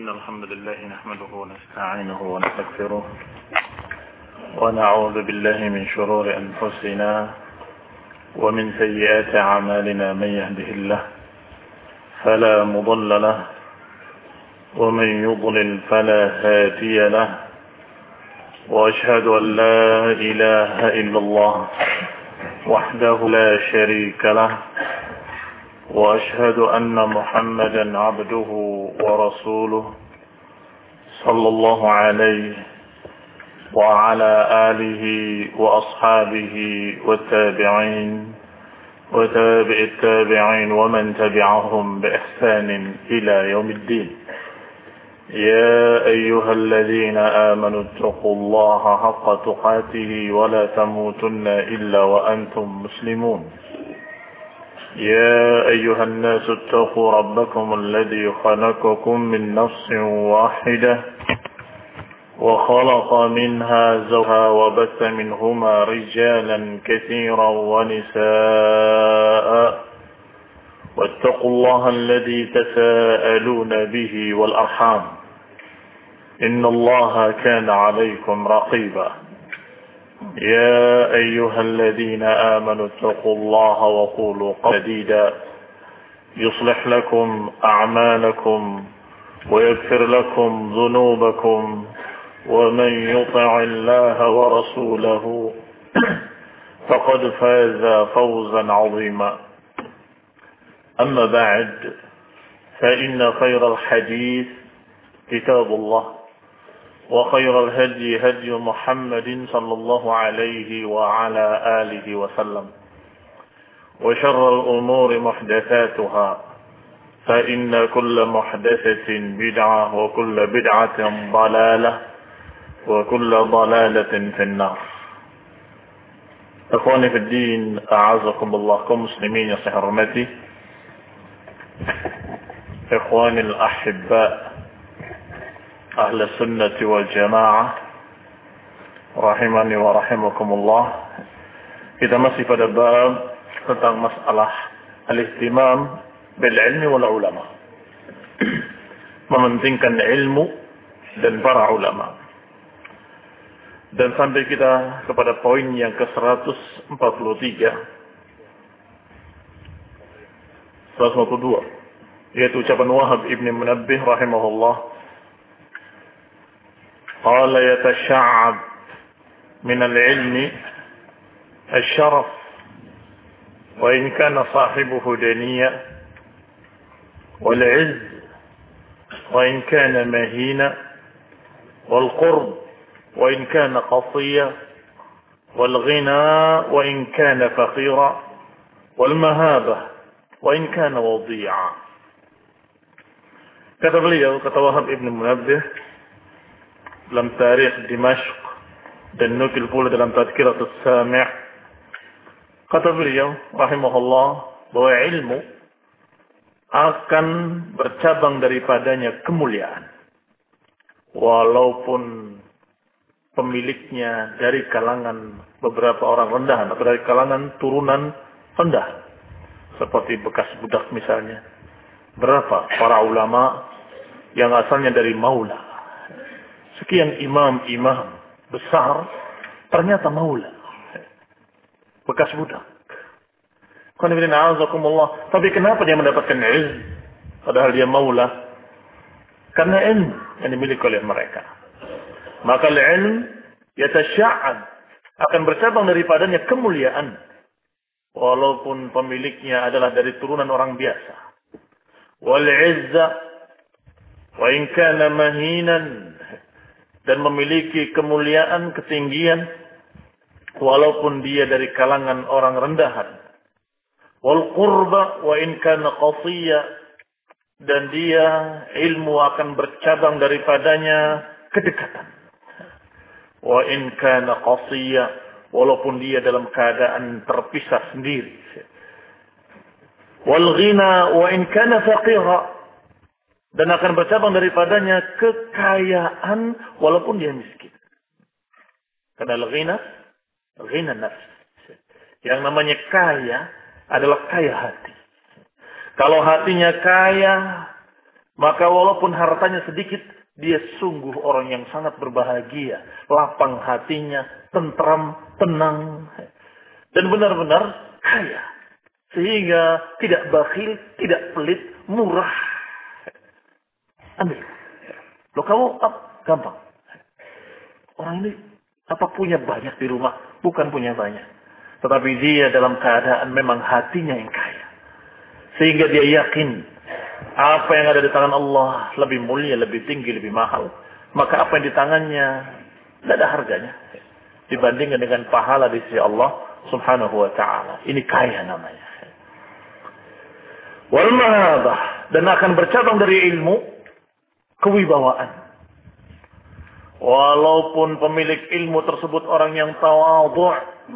إن الحمد لله نحمده ونستعينه ونستغفره ونعوذ بالله من شرور أنفسنا ومن سيئات أعمالنا من يهده الله فلا مضل له ومن يضلل فلا هادي له وأشهد أن لا إله إلا الله وحده لا شريك له وأشهد أن محمدا عبده ورسوله صلى الله عليه وعلى آله وأصحابه والتابعين وتابع التابعين ومن تبعهم بإحسان إلى يوم الدين. يا أيها الذين آمنوا اتقوا الله حق تقاته ولا تموتن إلا وأنتم مسلمون. يا أيها الناس اتقوا ربكم الذي خلقكم من نفس واحدة وخلق منها زوجها وبث منهما رجالا كثيرا ونساء واتقوا الله الذي تساءلون به والأرحام إن الله كان عليكم رقيبا. يا أيها الذين آمنوا اتقوا الله وقولوا قولا سديدا يصلح لكم أعمالكم ويغفر لكم ذنوبكم ومن يطع الله ورسوله فقد فاز فوزا عظيما. أما بعد فإن خير الحديث كتاب الله وخير الهدي هدي محمد صلى الله عليه وعلى آله وسلم وشر الأمور محدثاتها فإن كل محدثة بدعة وكل بدعة ضلالة وكل ضلالة في النار. Ikhwani fi din, a'azakumullah, kaum muslimin yang saya hormati, ikhwani al-ahibba ahli sunnati wal jamaah rahimani wa rahimakumullah. Kita masih pada bab tentang masalah al-ihtimam bil ilmi wal ulama, mementingkan ilmu dan para ulama. Dan sampai kita kepada poin yang ke-143 142, yaitu ucapan Wahab ibn Munabbih rahimahullah, qala yatasha'ab min al-ilmi al-sharaf wa in kana sahibuhu daniya wal-'izz wa in kana mahina wal-qurb وإن كان قصيا والغنى وإن كان فقيرا والمهابة وإن كان وضيعا. Kata beliau, kata Wahab ibn Munabbih dalam Tarikh Dimashq dan nukil pula dalam Tadhkiratus Sami', kata beliau rahimahullah bahwa ilmu akan bercabang daripadanya kemuliaan walaupun pemiliknya dari kalangan beberapa orang rendahan atau dari kalangan turunan rendah, seperti bekas budak misalnya. Berapa para ulama yang asalnya dari maula, sekian imam-imam besar ternyata maula, bekas budak. Tapi kenapa dia mendapatkan ilmu padahal dia maula? Karena ilmu yang dimiliki oleh mereka. Maka ilmu yatasya'ab, akan bercabang daripadanya kemuliaan walaupun pemiliknya adalah dari turunan orang biasa. Wal 'izza wa in kana mahinan, dan memiliki kemuliaan, ketinggian walaupun dia dari kalangan orang rendahan. Wal qurba wa in kana qasiyya, dan dia ilmu akan bercabang daripadanya kedekatan. Wa in kana qasiyya, walaupun dia dalam keadaan terpisah sendiri. Wal ghina wa in kana faqira, dan akan bercabang daripadanya kekayaan walaupun dia miskin. Karena ghina nafs. Yang namanya kaya adalah kaya hati. Kalau hatinya kaya, Maka walaupun hartanya sedikit, dia sungguh orang yang sangat berbahagia, lapang hatinya, tentram, tenang, dan benar-benar kaya. Sehingga tidak bakhil, tidak pelit, murah. Ambil. Loh kamu gampang. Orang ini apa punya banyak di rumah? Bukan punya banyak. Tetapi dia dalam keadaan memang hatinya yang kaya. Sehingga dia yakin apa yang ada di tangan Allah lebih mulia, lebih tinggi, lebih mahal. Maka apa yang di tangannya tidak ada harganya dibandingkan dengan pahala di sisi Allah Subhanahu wa ta'ala. Ini kaya namanya. Wal mahabah, dan akan bercabang dari ilmu kewibawaan. Walaupun pemilik ilmu tersebut orang yang tawadhu',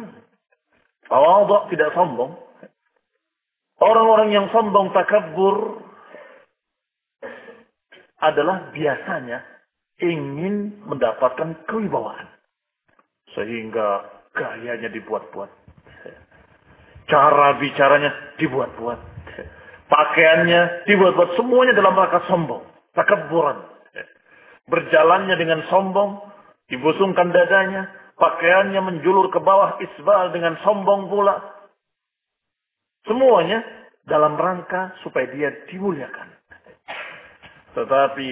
tidak sombong. Orang-orang yang sombong, takabbur, adalah biasanya ingin mendapatkan kewibawaan. Sehingga gayanya dibuat-buat. Cara bicaranya dibuat-buat. Pakaiannya dibuat-buat. Semuanya dalam rangka sombong. Takabburan. Berjalannya dengan sombong. Dibusungkan dadanya. Pakaiannya menjulur ke bawah isbal dengan sombong pula. Semuanya dalam rangka supaya dia dimuliakan. Tetapi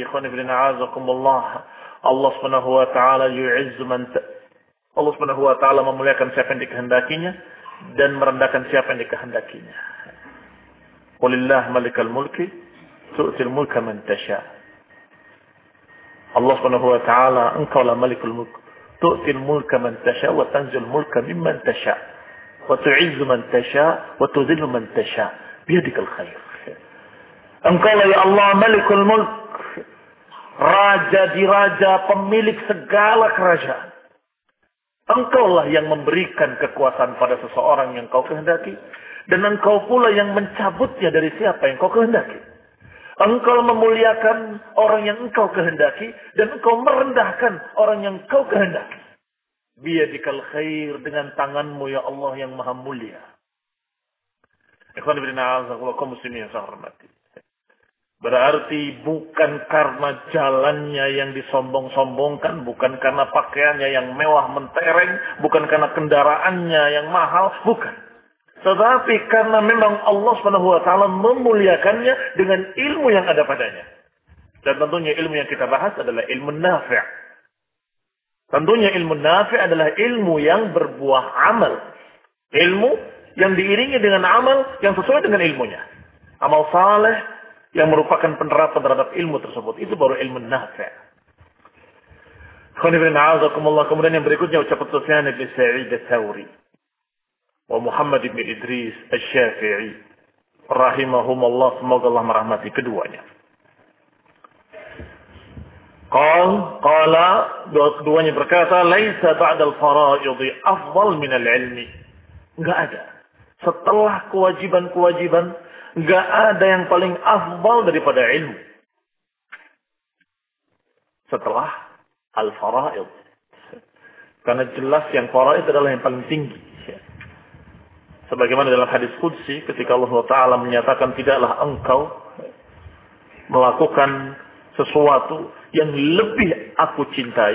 Allah Subhanahu wa ta'ala yu'izzu man Allah Subhanahu wa ta'ala memuliakan siapa yang dikehendakinya dan merendahkan siapa yang dikehendakinya. Qulillah malikal mulki tu'til mulka man tasha. Allah Subhanahu wa ta'ala, engkaulah malikul mulk, tu'til mulka man tasha wa tanzil mulka mimman tasha wa tu'izzu man tasha wa tudhillu man tasha biyadikal khair. Engkaulah ya Allah malikul mulk, raja di raja, pemilik segala kerajaan. Engkaulah yang memberikan kekuasaan pada seseorang yang kau kehendaki. Dan engkau pula yang mencabutnya dari siapa yang kau kehendaki. Engkau memuliakan orang yang engkau kehendaki. Dan engkau merendahkan orang yang kau kehendaki. Biyadikal khair, dengan tanganmu ya Allah yang maha mulia. Ikhwan ibn a'azakullah kaum muslimin yang saya hormati. Berarti bukan karena jalannya yang disombong-sombongkan, bukan karena pakaiannya yang mewah mentereng, bukan karena kendaraannya yang mahal, bukan. Tetapi karena memang Allah Subhanahu wa ta'ala memuliakannya dengan ilmu yang ada padanya. Dan tentunya ilmu yang kita bahas adalah ilmu nafi'. Tentunya ilmu nafi' adalah ilmu yang berbuah amal. Ilmu yang diiringi dengan amal yang sesuai dengan ilmunya. Amal saleh yang merupakan penerapan terhadap ilmu tersebut. Itu baru ilmu nafi'. Kemudian yang berikutnya ucapan Sufyan bin Sa'id al-Thawri wa Muhammad bin Idris al-Syafi'i rahimahumullah, semoga Allah merahmati keduanya. Keduanya berkata, laisa ba'dal fara'idhi afdal min al-ilmi. Enggak ada. Setelah kewajiban-kewajiban, enggak ada yang paling afdal daripada ilmu. Setelah al-fara'id. Karena jelas yang fara'id adalah yang paling tinggi. Sebagaimana dalam hadis qudsi ketika Allah Ta'ala menyatakan, tidaklah engkau melakukan sesuatu yang lebih aku cintai.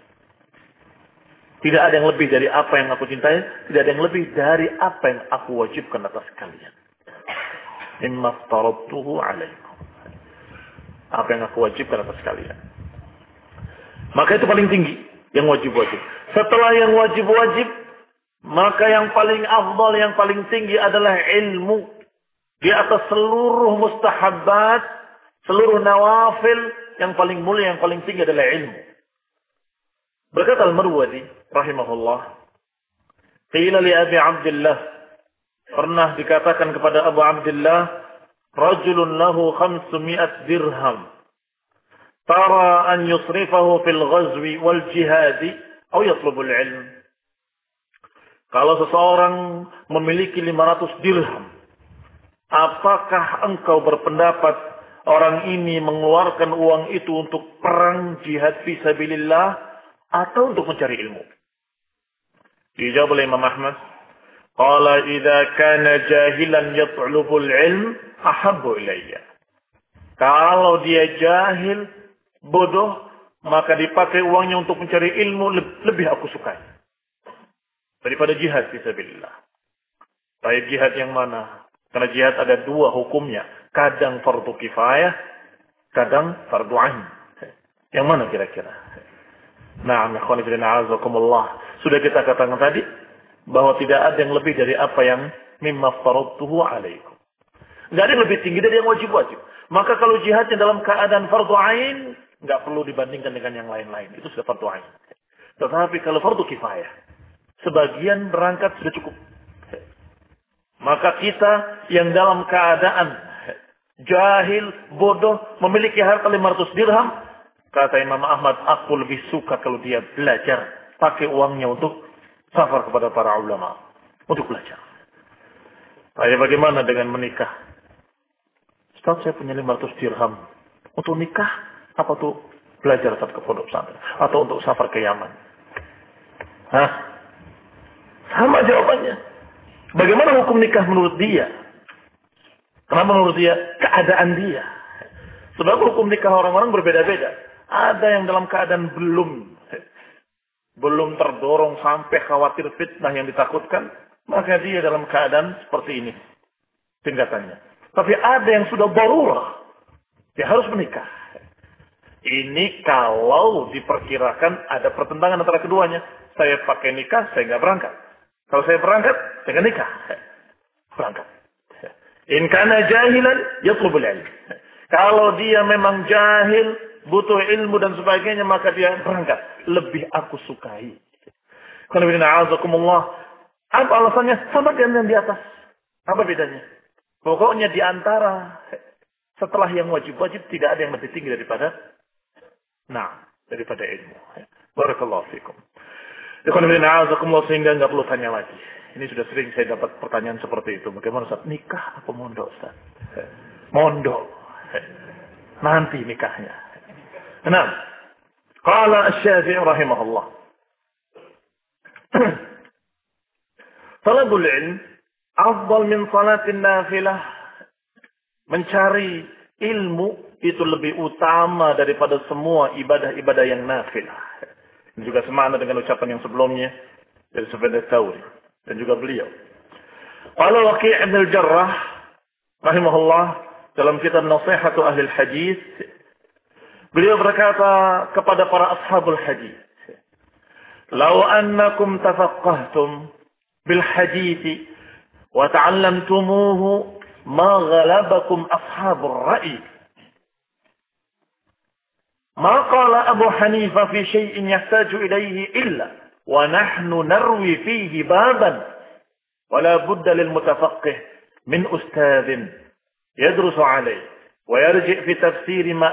Tidak ada yang lebih dari apa yang aku cintai. Tidak ada yang lebih dari apa yang aku wajibkan atas kalian. Mimma aftaradtuhu alaikum. Apa yang aku wajibkan atas kalian. Maka itu paling tinggi. Yang wajib-wajib. Setelah yang wajib-wajib, maka yang paling afdal, yang paling tinggi adalah ilmu. Di atas seluruh mustahabbat, seluruh nawafil, yang paling mulia, yang paling tinggi adalah ilmu. Berkata Al-Marwazi rahimahullah, qila li Abi Abdullah, pernah dikatakan kepada Abu Abdullah, rajulun lahu 500 dirham, tara an yusrifahu fil ghazwi wal jihadi atau yatlubul ilm. Kalau seseorang memiliki 500 dirham, apakah engkau berpendapat orang ini mengeluarkan uang itu untuk perang jihad fisabilillah atau untuk mencari ilmu? Dijawab oleh Imam Ahmad, qala idza kana jahilan yatlubul ilm ahabbu ilayya. Kalau dia jahil, bodoh, maka dipakai uangnya untuk mencari ilmu, lebih aku sukai daripada jihad fisabilillah. Baik jihad yang mana? Karena jihad ada dua hukumnya. Kadang fardu kifayah, kadang fardu ain. Yang mana kira-kira? Na'am, ikhwan fillah azakumullah. Sudah kita katakan tadi bahwa tidak ada yang lebih dari apa yang mimma faradtuhu alaikum. Enggak ada yang lebih tinggi dari yang wajib-wajib. Maka kalau jihadnya dalam keadaan fardu ain, enggak perlu dibandingkan dengan yang lain-lain. Itu sudah fardu ain. Tetapi kalau fardu kifayah, sebagian berangkat sudah cukup. Maka kita yang dalam keadaan jahil, bodoh, memiliki harta 500 dirham, kata Imam Ahmad, aku lebih suka kalau dia belajar, pakai uangnya untuk safar kepada para ulama, untuk belajar. Bagaimana dengan menikah? Ustaz, saya punya 500 dirham. Untuk nikah, apa tuh belajar saat ke pondok pesantren? Atau untuk safar ke Yaman? Hah? Sama jawabannya. Bagaimana hukum nikah menurut dia? Kenapa menurut dia? Keadaan dia. Sebab hukum nikah orang-orang berbeda-beda. Ada yang dalam keadaan belum terdorong sampai khawatir fitnah yang ditakutkan, maka dia dalam keadaan seperti ini tingkatannya. Tapi ada yang sudah darurah, dia harus menikah. Ini kalau diperkirakan ada pertentangan antara keduanya. Saya pakai nikah, saya nggak berangkat. Kalau saya berangkat, saya nggak nikah. Berangkat. In kana jahilan, yatlubul ilm. Kalau dia memang jahil, butuh ilmu dan sebagainya, maka dia berangkat. Lebih aku sukai. Apa alasannya? Sama dengan yang di atas. Apa bedanya? Pokoknya di antara setelah yang wajib-wajib tidak ada yang lebih tinggi daripada ilmu. Barakallahu fikum. Sehingga nggak perlu tanya lagi. Ini sudah sering saya dapat pertanyaan seperti itu. Bagaimana Ustaz? Nikah apa mondok Ustaz? Mondok. Nanti nikahnya. Nah, qala Asy-Syafi'i rahimahullah. Talabul ilm afdal min salatin nafilah. Mencari ilmu itu lebih utama daripada semua ibadah-ibadah yang nafilah. Ini juga semakna dengan ucapan yang sebelumnya dari Sufyan Ats-Tsauri dan juga beliau. Qala Waqi' ibn al-Jarrah rahimahullah dalam kitab Nasihatu Ahli al-Hadis, beliau berkata kepada para ashabul hadis, "Law annakum tafaqqahtum bil hadits wa ta'allamtumuhu ma ghalabakum ashabur ra'i." ما قال أبو حنيفة في شيء يحتاج إليه إلا ونحن نروي فيه بابا ولا بد للمتفقه من أستاذ يدرس عليه ويرجع في تفسير ما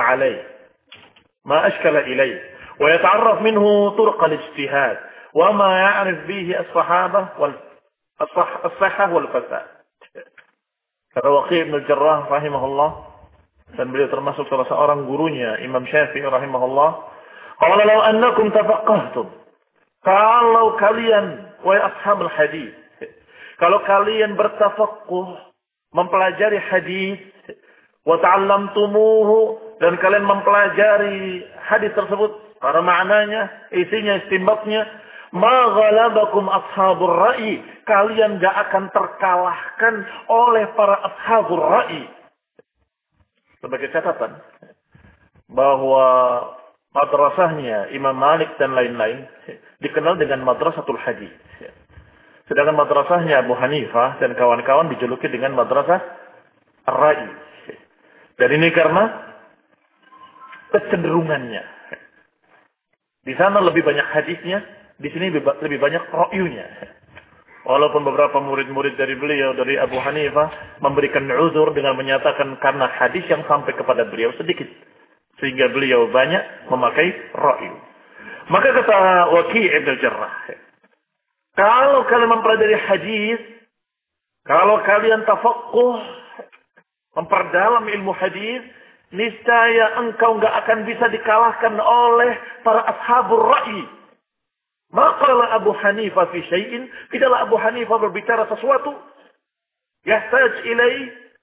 أشكل إليه ويتعرف منه طرق الاجتهاد وما يعرف به الصحابة الصحة والفساد. Kata Waqi' bin al-Jarrah rahimahullah, dan beliau termasuk salah seorang gurunya Imam Syafi'i rahimahullah, qala law annakum tafaqqahtum, kalau kalian wahai ashabul hadis, kalau kalian bertafaqquh, mempelajari hadis, wa ta'allamtumuhu, dan kalian mempelajari hadis tersebut para maknanya, isinya, istinbatnya, ma ghalabakum ashabur ra'i, kalian enggak akan terkalahkan oleh para ashabur ra'i. Sebagai catatan bahwa madrasahnya Imam Malik dan lain-lain dikenal dengan madrasatul hadis. Sedangkan madrasahnya Abu Hanifah dan kawan-kawan dijuluki dengan madrasah ar-ra'i. Dan ini karena kecenderungannya. Di sana lebih banyak hadisnya, di sini lebih banyak ra'yunya. Walaupun beberapa murid-murid dari beliau, dari Abu Hanifah, memberikan uzur dengan menyatakan karena hadis yang sampai kepada beliau sedikit. Sehingga beliau banyak memakai ra'yu. Maka kata Waqi' ibn al-Jarrah, kalau kalian mempelajari hadis, kalau kalian tafaqquh, memperdalam ilmu hadis, niscaya engkau enggak akan bisa dikalahkan oleh para ashabur ra'yi. Maqala Abu Hanifah fi syai'in, tidaklah Abu Hanifah berbicara sesuatu yahtaj ilai,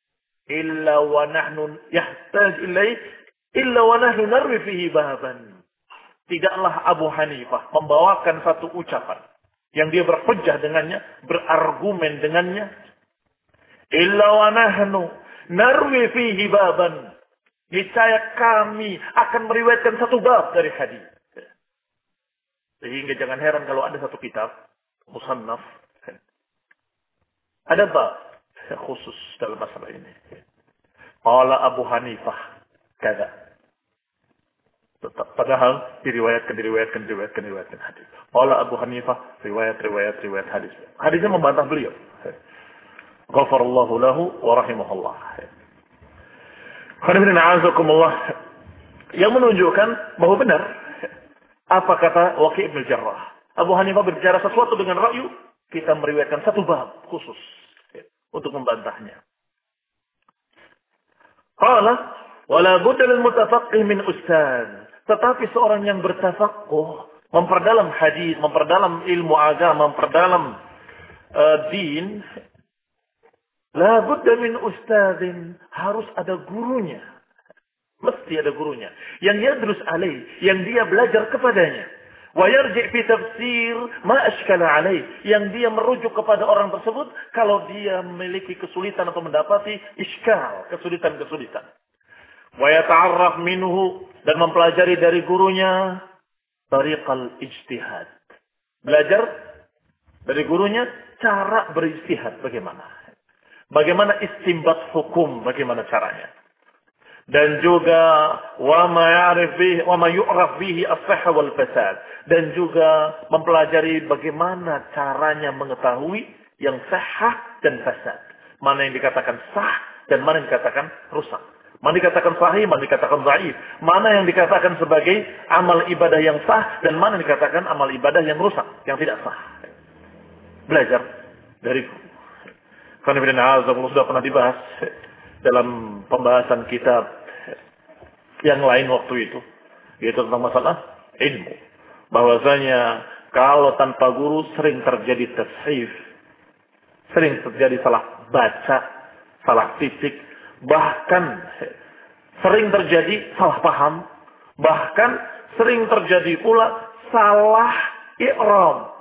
illa wa nahnu yahtaj ilaih illa wa nahnu narwi fihi baban. Tidaklah Abu Hanifah membawakan satu ucapan yang dia berhujjah dengannya, berargumen dengannya, illa wa nahnu narwi fihi baban. Niscaya kami akan meriwayatkan satu bab dari hadis. Sehingga jangan heran kalau ada satu kitab musannaf, ada bab khusus dalam masalah ini. Qala Abu Hanifah kata. Padahal diriwayatkan hadis. Qala Abu Hanifah riwayat hadis. Hadisnya membantah beliau. Ghafarallahu lahu wa rahimahullah. Yang menunjukkan bahwa benar apa kata Waqi' bin Jarrah. Abu Hanifah berbicara sesuatu dengan ra'yu, kita meriwayatkan satu bab khusus untuk membantahnya. Qala wala budda lil mutafaqqih min ustaz. Tetapi seorang yang bertafaqquh, memperdalam hadis, memperdalam ilmu agama, memperdalam din, la budda min ustazin, harus ada gurunya. Mesti ada gurunya. Yang yadrus alaih, yang dia belajar kepadanya. Wa yarji' fi tafsir ma ashkala alaih, yang dia merujuk kepada orang tersebut kalau dia memiliki kesulitan atau mendapati iskal, kesulitan-kesulitan. Wa yata'arraf minhu, dan mempelajari dari gurunya tariqal ijtihad. Belajar dari gurunya cara berijtihad bagaimana. Bagaimana istinbat hukum, bagaimana caranya. Dan juga wa ma yu'raf bihi as-sihha wal fasad, dan juga mempelajari bagaimana caranya mengetahui yang sahih dan fasad. Mana yang dikatakan sah dan mana yang dikatakan rusak. Mana dikatakan sahih, mana dikatakan dhaif. Mana yang dikatakan sebagai amal ibadah yang sah dan mana yang dikatakan amal ibadah yang rusak, yang tidak sah. Belajar dari karena sudah pernah dibahas dalam pembahasan kitab yang lain waktu itu, yaitu tentang masalah ilmu. Bahwasanya kalau tanpa guru sering terjadi tashif, sering terjadi salah baca, salah titik, bahkan sering terjadi salah paham, bahkan sering terjadi pula salah i'rab.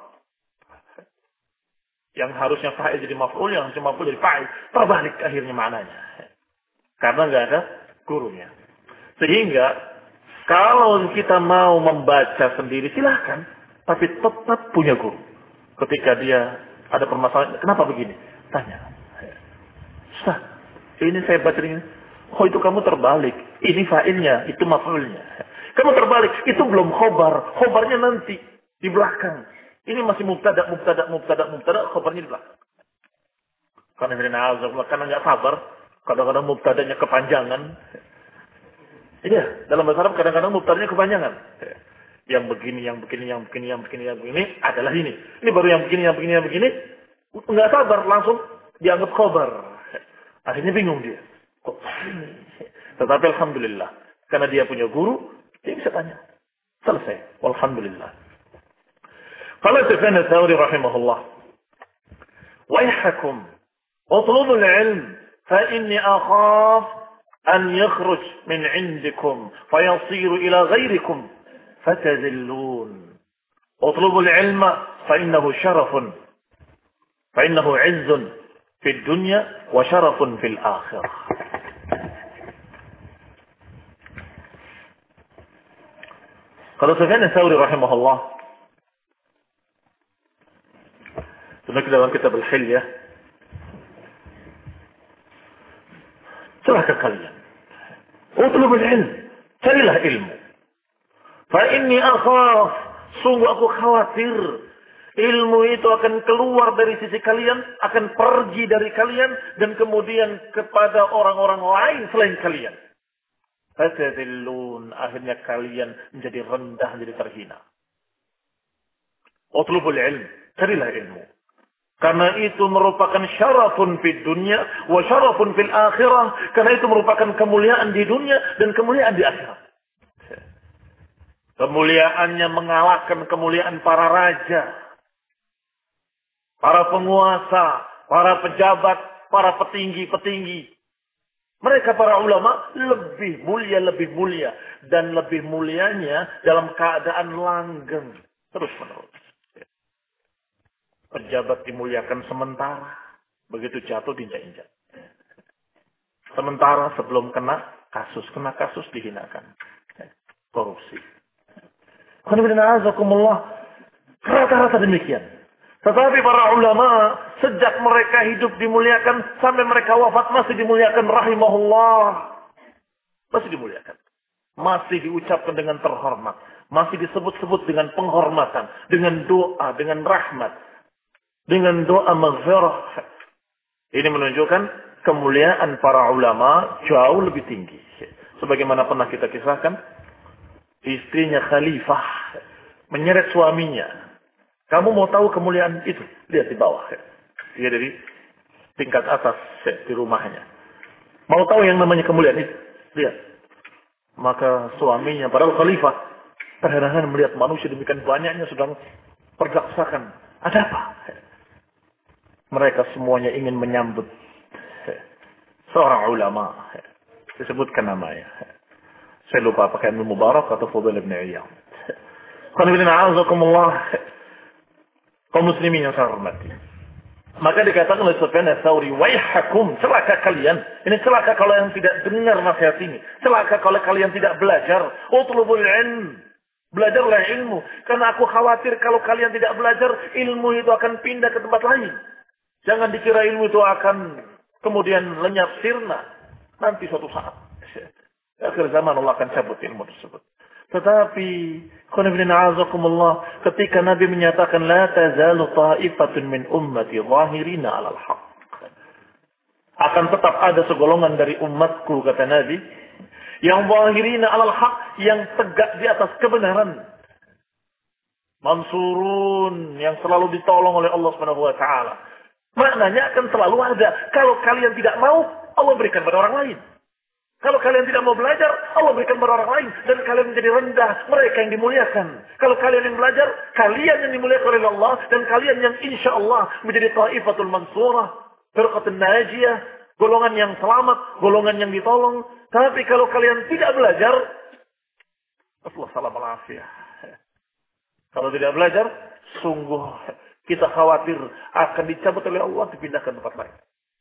Yang harusnya fa'il jadi maf'ul, yang harusnya maf'ul jadi fa'il, terbalik akhirnya maknanya. Karena nggak ada gurunya. Sehingga kalau kita mau membaca sendiri silahkan, tapi tetap punya guru. Ketika dia ada permasalahan, kenapa begini? Tanya. Ustaz, ini saya baca ini. Oh, itu kamu terbalik. Ini fa'ilnya, itu maf'ulnya. Kamu terbalik, itu belum khobar. Khobarnya nanti di belakang. Ini masih mubtada, khobarnya di belakang. Karena nggak sabar, kadang-kadang mubtadanya kepanjangan. Iya, dalam bahasa Arab kadang-kadang mubtadanya kepanjangan. Yang begini adalah ini. Ini baru yang begini. Nggak sabar, langsung dianggap khobar. Akhirnya bingung dia. Kok ini? Tetapi alhamdulillah, karena dia punya guru, dia bisa tanya. Selesai. Alhamdulillah. Qala Sufyan ats-Tsauri rahimahullah, "Waihakum, utlubul ilm, fa inni akhaf an yakhruj min 'indikum fayasiru ila ghairikum fatazillun. Utlubul ilma fa innahu syarafun, fa innahu 'izzun fid dunya wa syarafun fil akhirah." Qala Sufyan ats-Tsauri rahimahullah, sebenarnya dalam kitab Al-Hilyah, celaka kalian. Utlubul ilm, carilah ilmu. Fa inni akhaf, sungguh aku khawatir ilmu itu akan keluar dari sisi kalian, akan pergi dari kalian dan kemudian kepada orang-orang lain selain kalian. Fatadillun, akhirnya kalian menjadi rendah, menjadi terhina. Utlubul ilm, carilah ilmu. Karena itu merupakan syarafun fid dunya wa syarafun fil akhirah. Karena itu merupakan kemuliaan di dunia dan kemuliaan di akhirat. Kemuliaannya mengalahkan kemuliaan para raja, para penguasa, para pejabat, para petinggi-petinggi. Mereka para ulama lebih mulia. Dan lebih mulianya dalam keadaan langgeng. Terus menerus. Pejabat dimuliakan sementara. Begitu jatuh diinjak-injak. Sementara sebelum kena kasus dihinakan. Korupsi. Rata-rata demikian. Tetapi para ulama sejak mereka hidup dimuliakan sampai mereka wafat masih dimuliakan rahimahullah. Masih dimuliakan. Masih diucapkan dengan terhormat. Masih disebut-sebut dengan penghormatan. Dengan doa, dengan rahmat. Dengan doa maghfirah. Ini menunjukkan kemuliaan para ulama jauh lebih tinggi. Sebagaimana pernah kita kisahkan. Istrinya khalifah. Menyeret suaminya. Kamu mau tahu kemuliaan itu? Lihat di bawah. Dia dari tingkat atas di rumahnya. Mau tahu yang namanya kemuliaan itu? Lihat. Maka suaminya, padahal khalifah, terheran-heran melihat manusia demikian banyaknya sedang pergaksakan. Ada apa? Mereka semuanya ingin menyambut seorang ulama. Disebutkan namanya. Saya lupa pakai Ibnu Mubarak atau Fudail bin Iyad. Kaum muslimin yang saya hormati. Maka dikatakan oleh Sufyan Ats-Tsauri, "Waihakum, celaka kalian." Ini celaka kalau yang tidak dengar nasihat ini. Celaka kalau kalian tidak belajar. Utlubul ilm. Belajarlah ilmu. Karena aku khawatir kalau kalian tidak belajar, ilmu itu akan pindah ke tempat lain. Jangan dikira ilmu itu akan kemudian lenyap sirna. Nanti suatu saat. Akhir zaman Allah akan cabut ilmu tersebut. Tetapi ketika Nabi menyatakan la tazalu ta'ifatun min ummati zahirina 'alal haqq. Akan tetap ada segolongan dari umatku kata Nabi yang zahirina 'alal haqq, yang tegak di atas kebenaran. Mansurun, yang selalu ditolong oleh Allah Subhanahu wa taala. Maknanya akan selalu ada. Kalau kalian tidak mau, Allah berikan pada orang lain. Kalau kalian tidak mau belajar, Allah berikan pada orang lain. Dan kalian menjadi rendah, mereka yang dimuliakan. Kalau kalian yang belajar, kalian yang dimuliakan oleh Allah. Dan kalian yang insya Allah menjadi ta'ifatul mansurah. Firqatul najiyah. Golongan yang selamat, golongan yang ditolong. Tapi kalau kalian tidak belajar, Assalamualaikum. Kalau tidak belajar, sungguh kita khawatir akan dicabut oleh Allah, dipindahkan tempat lain.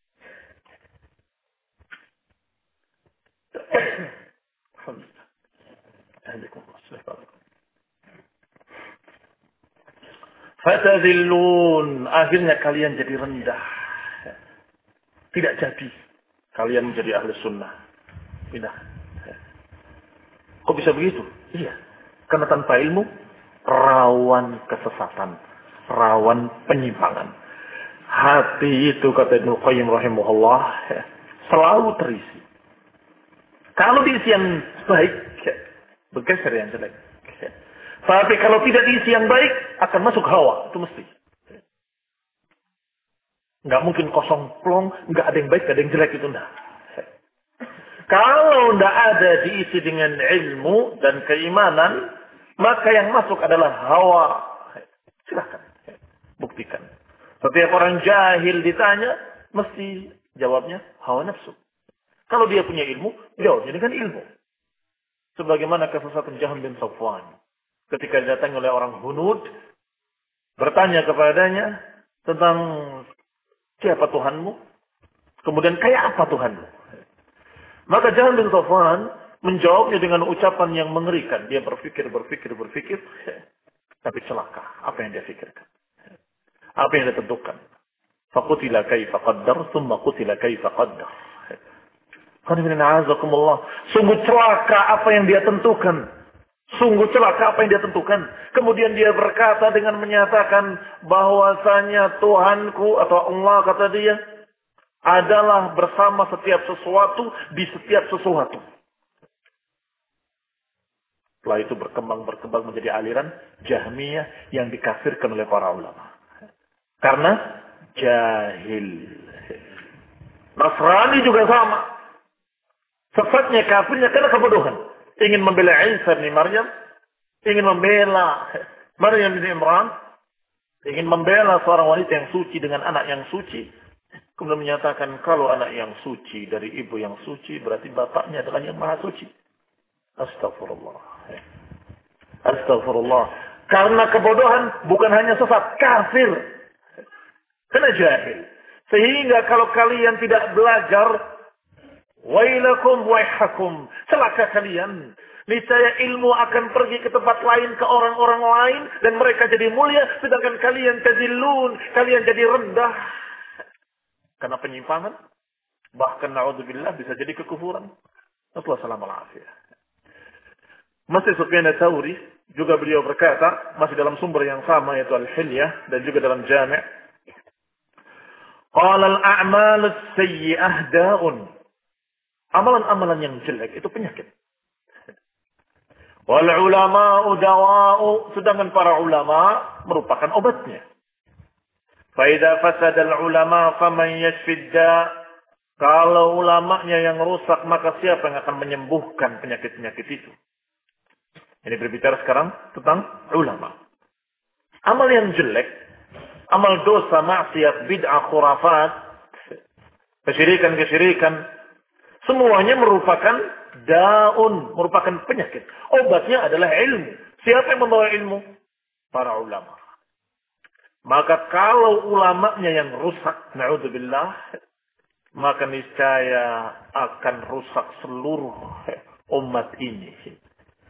Fatazillun, akhirnya kalian jadi rendah. Tidak jadi kalian menjadi ahli sunnah. Tidak. Kok bisa begitu? Iya. Karena tanpa ilmu rawan kesesatan, rawan penyimpangan. Hati itu kata Ibnu Qayyim rahimahullah selalu terisi. Kalau diisi yang baik, bergeser yang jelek. Tapi kalau tidak diisi yang baik, akan masuk hawa. Itu mesti. Nggak mungkin kosong plong, nggak ada yang baik, nggak ada yang jelek, itu enggak. Kalau nggak ada diisi dengan ilmu dan keimanan, maka yang masuk adalah hawa. Silahkan, buktikan. Setiap orang jahil ditanya, mesti jawabnya hawa nafsu. Kalau dia punya ilmu, jawabnya dengan ilmu. Sebagaimana kesesatan Jahm bin Safwan. Ketika datang oleh orang Hunud, bertanya kepadanya tentang siapa Tuhanmu, kemudian kayak apa Tuhanmu. Maka Jahm bin Safwan menjawabnya dengan ucapan yang mengerikan. Dia berpikir, tapi celaka. Apa yang dia pikirkan? Apa yang dia tentukan? Faqutila kaifa qaddar, thumma qutila kaifa qaddar. Sungguh celaka apa yang dia tentukan. Sungguh celaka apa yang dia tentukan. Kemudian dia berkata dengan menyatakan bahwasanya Tuhanku atau Allah kata dia adalah bersama setiap sesuatu di setiap sesuatu. Setelah itu berkembang menjadi aliran Jahmiyah yang dikafirkan oleh para ulama. Karena jahil. Nasrani juga sama. Sesatnya kafirnya karena kebodohan. Ingin membela Isa bin Maryam. Ingin membela Maryam bin Imran. Ingin membela seorang wanita yang suci dengan anak yang suci. Kemudian menyatakan kalau anak yang suci dari ibu yang suci berarti bapaknya adalah yang maha suci. Astagfirullah. Astagfirullah. Karena kebodohan bukan hanya sesat, kafir. Karena jahil. Sehingga kalau kalian tidak belajar, wailakum waihakum, celaka kalian. Niscaya ilmu akan pergi ke tempat lain, ke orang-orang lain, dan mereka jadi mulia, sedangkan kalian tazillun, kalian jadi rendah. Karena penyimpangan, bahkan na'udzubillah bisa jadi kekufuran. Assalamualaikum warahmatullahi wabarakatuh. Masih Sufyan Ats-Tsauri juga beliau berkata, masih dalam sumber yang sama yaitu Al-Hilyah dan juga dalam Jami'. Qala al-a'mal as-sayyi'ah da'un. Amalan-amalan yang jelek itu penyakit. Wal ulama'u dawa'u, sedangkan para ulama merupakan obatnya. Fa idza fasada al-ulama faman yashfi da'. Kalau ulamanya yang rusak, maka siapa yang akan menyembuhkan penyakit-penyakit itu? Ini berbicara sekarang tentang ulama. Amal yang jelek, amal dosa, maksiat, bid'ah, khurafat, kesyirikan, semuanya merupakan daun, merupakan penyakit. Obatnya adalah ilmu. Siapa yang membawa ilmu? Para ulama. Maka kalau ulamanya yang rusak, na'udzubillah, maka niscaya akan rusak seluruh umat ini.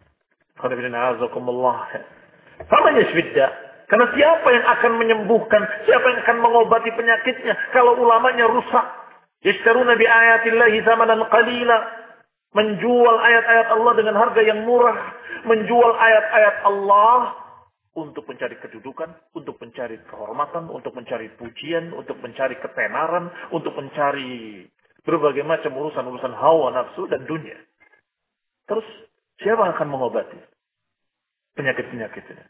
Karena siapa yang akan menyembuhkan, siapa yang akan mengobati penyakitnya kalau ulamanya rusak? Yashtaruna bi ayatillahi thamanan qalila, menjual ayat-ayat Allah dengan harga yang murah, menjual ayat-ayat Allah untuk mencari kedudukan, untuk mencari kehormatan, untuk mencari pujian, untuk mencari ketenaran, untuk mencari berbagai macam urusan-urusan hawa nafsu dan dunia. Terus siapa yang akan mengobati penyakit-penyakit ini?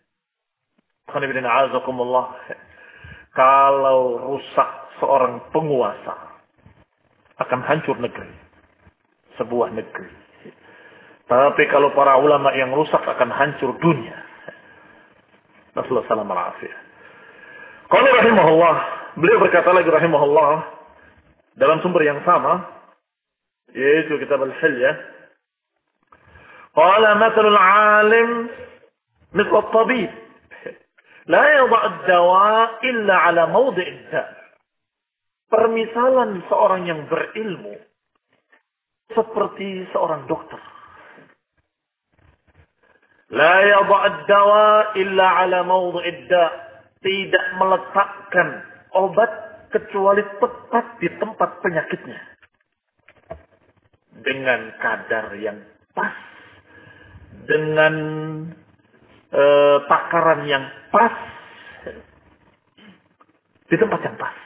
Kalau rusak seorang penguasa, akan hancur negeri. Sebuah negeri. Tapi kalau para ulama yang rusak, akan hancur dunia. Rasulullah SAW. Qala rahimahullah, beliau berkata lagi rahimahullah, dalam sumber yang sama, yaitu kitab Al-Hilyah. Qala mathalul alim مثل الطبيب لا يضع الدواء إلا على موضع الداء. Permisalan seorang yang berilmu seperti seorang dokter. لا يضع الدواء إلا على موضع الداء. Tidak meletakkan obat kecuali tepat di tempat penyakitnya. Dengan kadar yang pas. Dengan takaran yang pas, di tempat yang pas.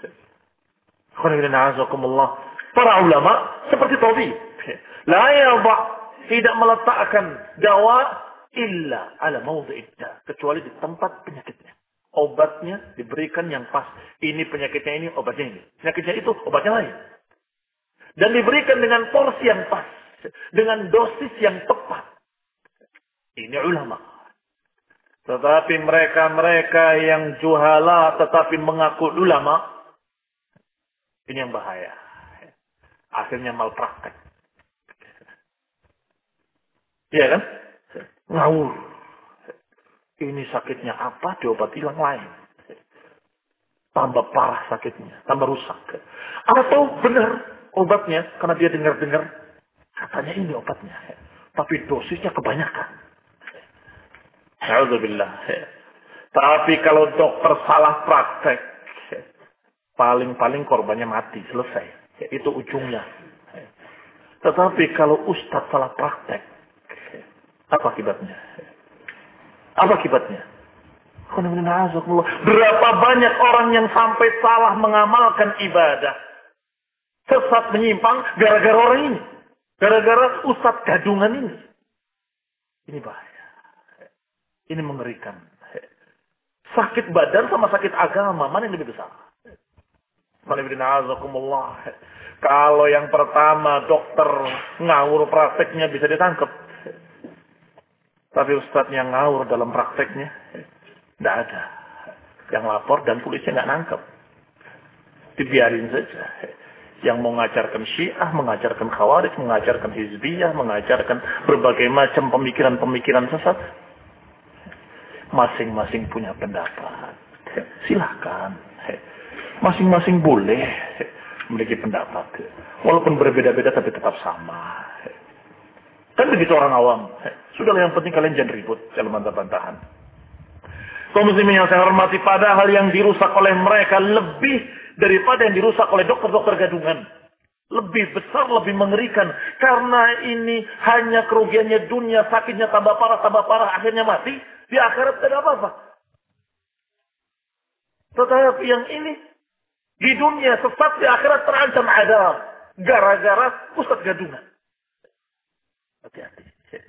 Para ulama seperti tabib, la yadha, tidak meletakkan dawa illa ala mawdhi'id, kecuali di tempat penyakitnya. Obatnya diberikan yang pas. Ini penyakitnya ini, obatnya ini. Penyakitnya itu, obatnya lain. Dan diberikan dengan porsi yang pas, dengan dosis yang tepat. Ini ulama. Tetapi mereka yang juhala tetapi mengaku ulama, ini yang bahaya. Akhirnya malpraktek. Iya kan? Ngawur. Ini sakitnya apa, diobati yang lain. Tambah parah sakitnya, tambah rusak. Atau benar obatnya, karena dia dengar-dengar, katanya ini obatnya. Tapi dosisnya kebanyakan. Alhamdulillah. Tapi kalau dokter salah praktek, paling-paling korbannya mati, selesai. Itu ujungnya. Tetapi kalau ustadz salah praktek, apa akibatnya? Apa akibatnya? Berapa banyak orang yang sampai salah mengamalkan ibadah, sesat menyimpang gara-gara orang ini, gara-gara ustadz gadungan ini. Ini bahaya. Ini mengerikan. Sakit badan sama sakit agama, mana yang lebih besar? Kalau yang pertama dokter ngawur prakteknya bisa ditangkap. Tapi ustadznya ngawur dalam prakteknya, tidak ada. Yang lapor dan polisi nggak nangkep. Dibiarin saja. Yang mengajarkan Syiah, mengajarkan Khawarij, mengajarkan Hizbiyah, mengajarkan berbagai macam pemikiran-pemikiran sesat. Masing-masing punya pendapat. Silakan. Masing-masing boleh memiliki pendapat. Walaupun berbeda-beda tapi tetap sama. Kan begitu orang awam. Sudahlah, yang penting kalian jangan ribut, jangan bantah-bantahan. Kaum muslimin yang saya hormati, padahal yang dirusak oleh mereka lebih daripada yang dirusak oleh dokter-dokter gadungan. Lebih besar, lebih mengerikan. Karena ini hanya kerugiannya dunia, sakitnya tambah parah, akhirnya mati. Di akhirat tidak apa-apa. Tetapi yang ini, di dunia sesat, di akhirat terancam adab. Gara-gara ustaz gadungan. Hati-hati.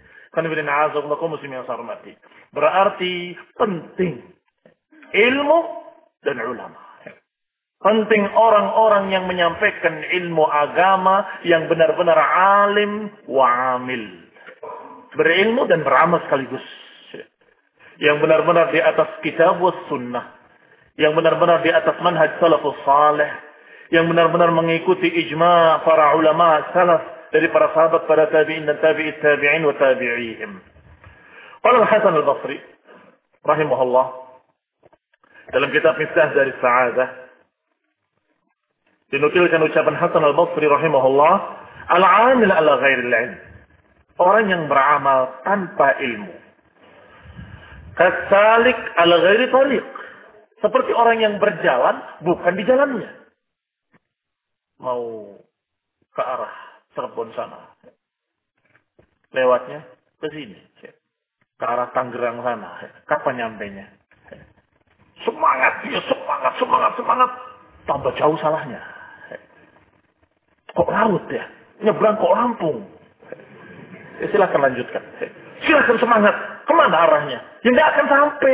Berarti penting ilmu dan ulama. Penting orang-orang yang menyampaikan ilmu agama yang benar-benar alim wa amil. Berilmu dan beramal sekaligus. Yang benar-benar di atas kitab was sunnah. Yang benar-benar di atas manhaj salafus salih. Yang benar-benar mengikuti ijma' para ulama salaf. Dari para sahabat, para tabi'in dan tabi'it tabi'in wa tabi'ihim. Qala Hasan al-Basri rahimahullah dalam kitab Miftah dari Sa'adah, dinukilkan ucapan Hasan al-Basri rahimahullah, al-'amil ala ghairil ilm. Orang yang beramal tanpa ilmu. Kasalik ala ghairi tariq. Seperti orang yang berjalan bukan di jalannya. Mau ke arah Cirebon sana. Lewatnya ke sini. Ke arah Tangerang sana. Kapan nyampainya? Semangat dia, semangat. Tambah jauh salahnya. Kok larut ya? Nyebrang kok Lampung. Silakan lanjutkan. Silakan semangat. Kemana arahnya? Ya tidak akan sampai.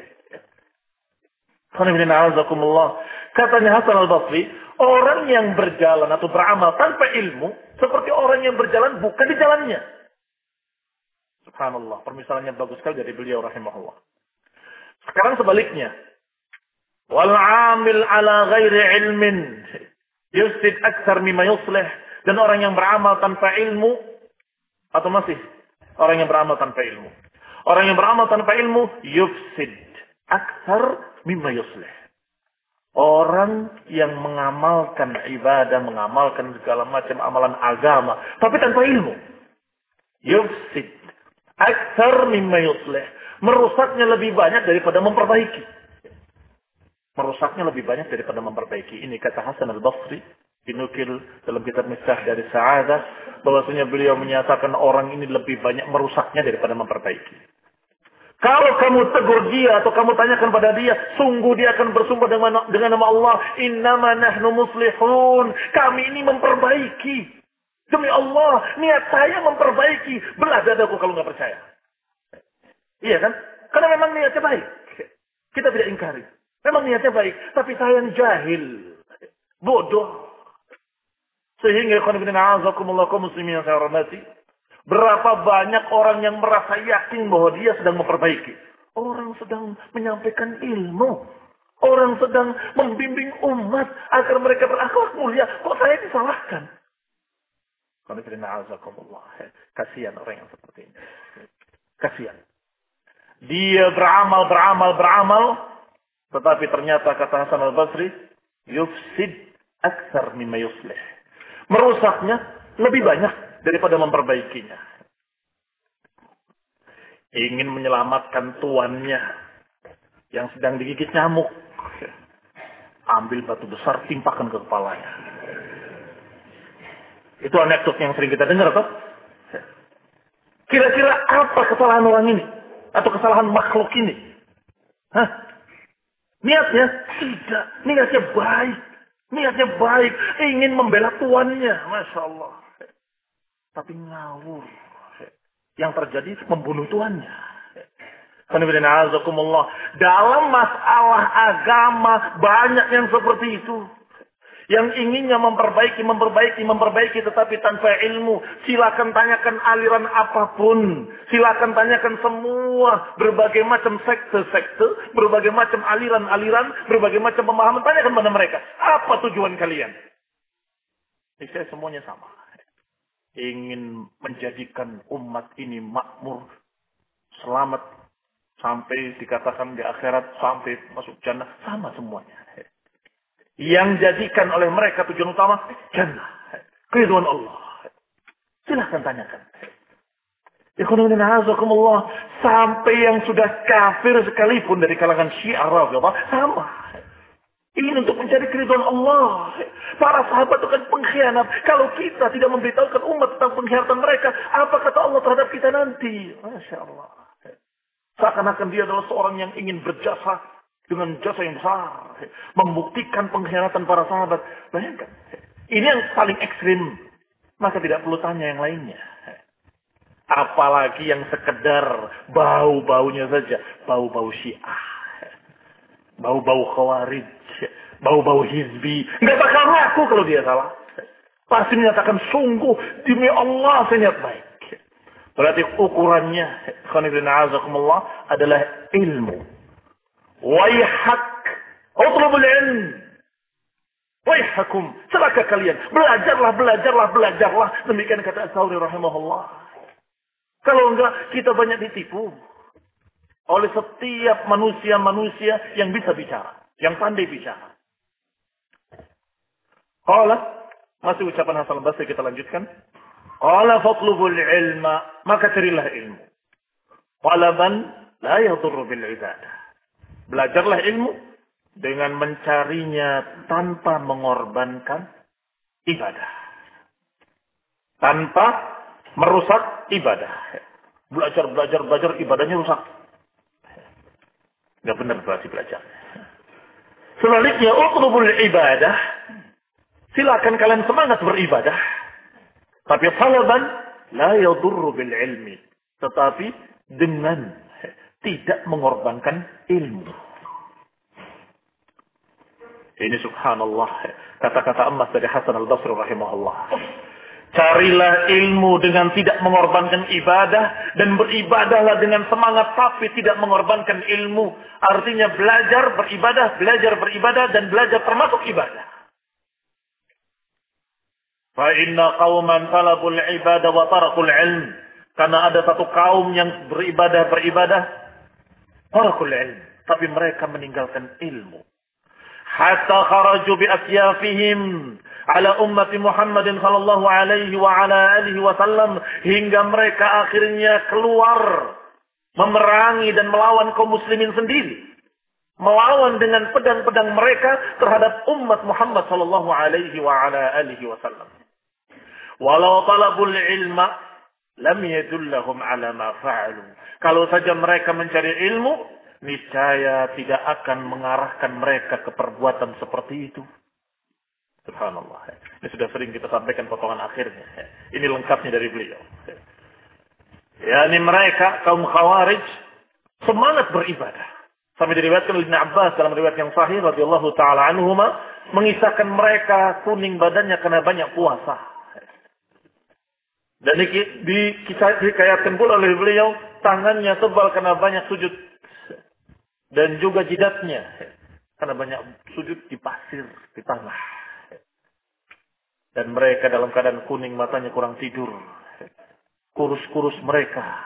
Katanya Hasan al-Basri, orang yang berjalan atau beramal tanpa ilmu, seperti orang yang berjalan bukan di jalannya. Subhanallah, permisalannya bagus sekali dari beliau rahimahullah. Sekarang sebaliknya. Wal-'amil ala ghairi ilmin yufsid aktsar mimma yuslih. Dan orang yang beramal tanpa ilmu, atau masih orang yang beramal tanpa ilmu. Orang yang beramal tanpa ilmu yufsid aktsar mimma yuslih. Orang yang mengamalkan ibadah, mengamalkan segala macam amalan agama, tapi tanpa ilmu. Yufsid aktsar mimma yuslih. Merusaknya lebih banyak daripada memperbaiki. Merusaknya lebih banyak daripada memperbaiki. Ini kata Hasan al-Basri, dinukil dalam kitab Miftah dari Sa'adah, bahwasanya beliau menyatakan orang ini lebih banyak merusaknya daripada memperbaiki. Kalau kamu tegur dia atau kamu tanyakan pada dia, sungguh dia akan bersumpah dengan nama Allah, innama nahnu muslihun. Kami ini memperbaiki. Demi Allah, niat saya memperbaiki. Belah dadaku kalau nggak percaya. Iya kan? Karena memang niatnya baik. Kita tidak ingkari. Memang niatnya baik, tapi saya yang jahil, bodoh. Sehingga kaum muslimin yang saya hormati, berapa banyak orang yang merasa yakin bahwa dia sedang memperbaiki. Orang sedang menyampaikan ilmu. Orang sedang membimbing umat agar mereka berakhlak mulia. Kok saya disalahkan? Kasihan orang yang seperti ini. Kasihan. Dia beramal. Tetapi ternyata kata Hasan al-Basri, yufsid aktsar mimma yuslih. Merusaknya lebih banyak daripada memperbaikinya. Ingin menyelamatkan tuannya yang sedang digigit nyamuk, ambil batu besar, timpakan ke kepalanya. Itu anekdot yang sering kita dengar, toh? Kira-kira apa kesalahan orang ini? Atau kesalahan makhluk ini? Hah? Niatnya? Tidak. Niatnya baik. Niatnya baik. Ingin membela tuannya. Masya Allah. Tapi ngawur. Yang terjadi membunuh tuannya. Dalam masalah agama banyak yang seperti itu. Yang inginnya memperbaiki, tetapi tanpa ilmu. Silakan tanyakan aliran apapun. Silakan tanyakan semua berbagai macam sekte-sekte, berbagai macam aliran-aliran, berbagai macam pemahaman. Tanyakan pada mereka, apa tujuan kalian? Saya semuanya sama. Ingin menjadikan umat ini makmur, selamat, sampai dikatakan di akhirat, sampai masuk jannah, sama semuanya. Yang jadikan oleh mereka tujuan utama jannah, keridhaan Allah. Silahkan tanyakan. Ikhwanuddin azakumullah, sampai yang sudah kafir sekalipun dari kalangan Syiah Rafidhah sama. Ingin untuk mencari keridhaan Allah. Para sahabat itu kan pengkhianat. Kalau kita tidak memberitahukan umat tentang pengkhianatan mereka, apa kata Allah terhadap kita nanti? Masya Allah. Seakan-akan dia adalah seorang yang ingin berjasa dengan jasa yang besar. Membuktikan pengkhianatan para sahabat. Bayangkan. Ini yang paling ekstrim. Maka tidak perlu tanya yang lainnya. Apalagi yang sekedar bau-baunya saja. Bau-bau Syiah. Bau-bau Khawarij. Bau-bau Hizbi. Nggak bakal ngaku kalau dia salah. Pasti menyatakan sungguh. Demi Allah saya niat baik. Berarti ukurannya. Khonibina azakumullah adalah ilmu. Waihak, utlubul ilm. Waihakum, celaka kalian. Belajarlah. Demikian kata As-Sawri rahimahullah. Kalau enggak, kita banyak ditipu oleh setiap manusia yang bisa bicara, yang pandai bicara. Qala, masih ucapan Hasan al-Basri, kita lanjutkan. Qala fatlubul ilma, maka carilah ilmu. Talaban la yadurru bil ibadah. Belajarlah ilmu dengan mencarinya tanpa mengorbankan ibadah. Tanpa merusak ibadah. Belajar, ibadahnya rusak. Nggak benar berarti belajar. Sebaliknya, utlubul ibadah. Silakan kalian semangat beribadah. Tapi talaban la yadurru bil ilmi. Tetapi dengan tidak mengorbankan ilmu. Ini subhanallah. Kata-kata emas dari Hasan al-Basri rahimahullah. Carilah ilmu dengan tidak mengorbankan ibadah. Dan beribadahlah dengan semangat tapi tidak mengorbankan ilmu. Artinya belajar beribadah, dan belajar termasuk ibadah. Fa inna qauman talabul ibadah wa tarakul ilm. Karena ada satu kaum yang beribadah, tarakul ilm, tapi mereka meninggalkan ilmu. Hatta kharaju bi asyafihim ala ummati Muhammadin sallallahu alaihi wa ala alihi wasallam, hingga mereka akhirnya keluar memerangi dan melawan kaum muslimin sendiri. Melawan dengan pedang-pedang mereka terhadap umat Muhammad sallallahu alaihi wa ala alihi wasallam. Walau talabul ilma lam yadullahum ala ma fa'alu. Kalau saja mereka mencari ilmu, niscaya tidak akan mengarahkan mereka ke perbuatan seperti itu. Subhanallah. Ini sudah sering kita sampaikan potongan akhirnya. Ini lengkapnya dari beliau. Yani mereka, kaum Khawarij, semangat beribadah. Sampai diriwayatkan oleh Ibn Abbas dalam riwayat yang sahih radhiyallahu taala anhuma, mengisahkan mereka kuning badannya karena banyak puasa. Dan dikayatkan pula oleh beliau, tangannya tebal karena banyak sujud. Dan juga jidatnya karena banyak sujud di pasir, di tanah. Dan mereka dalam keadaan kuning, matanya kurang tidur. Kurus-kurus mereka.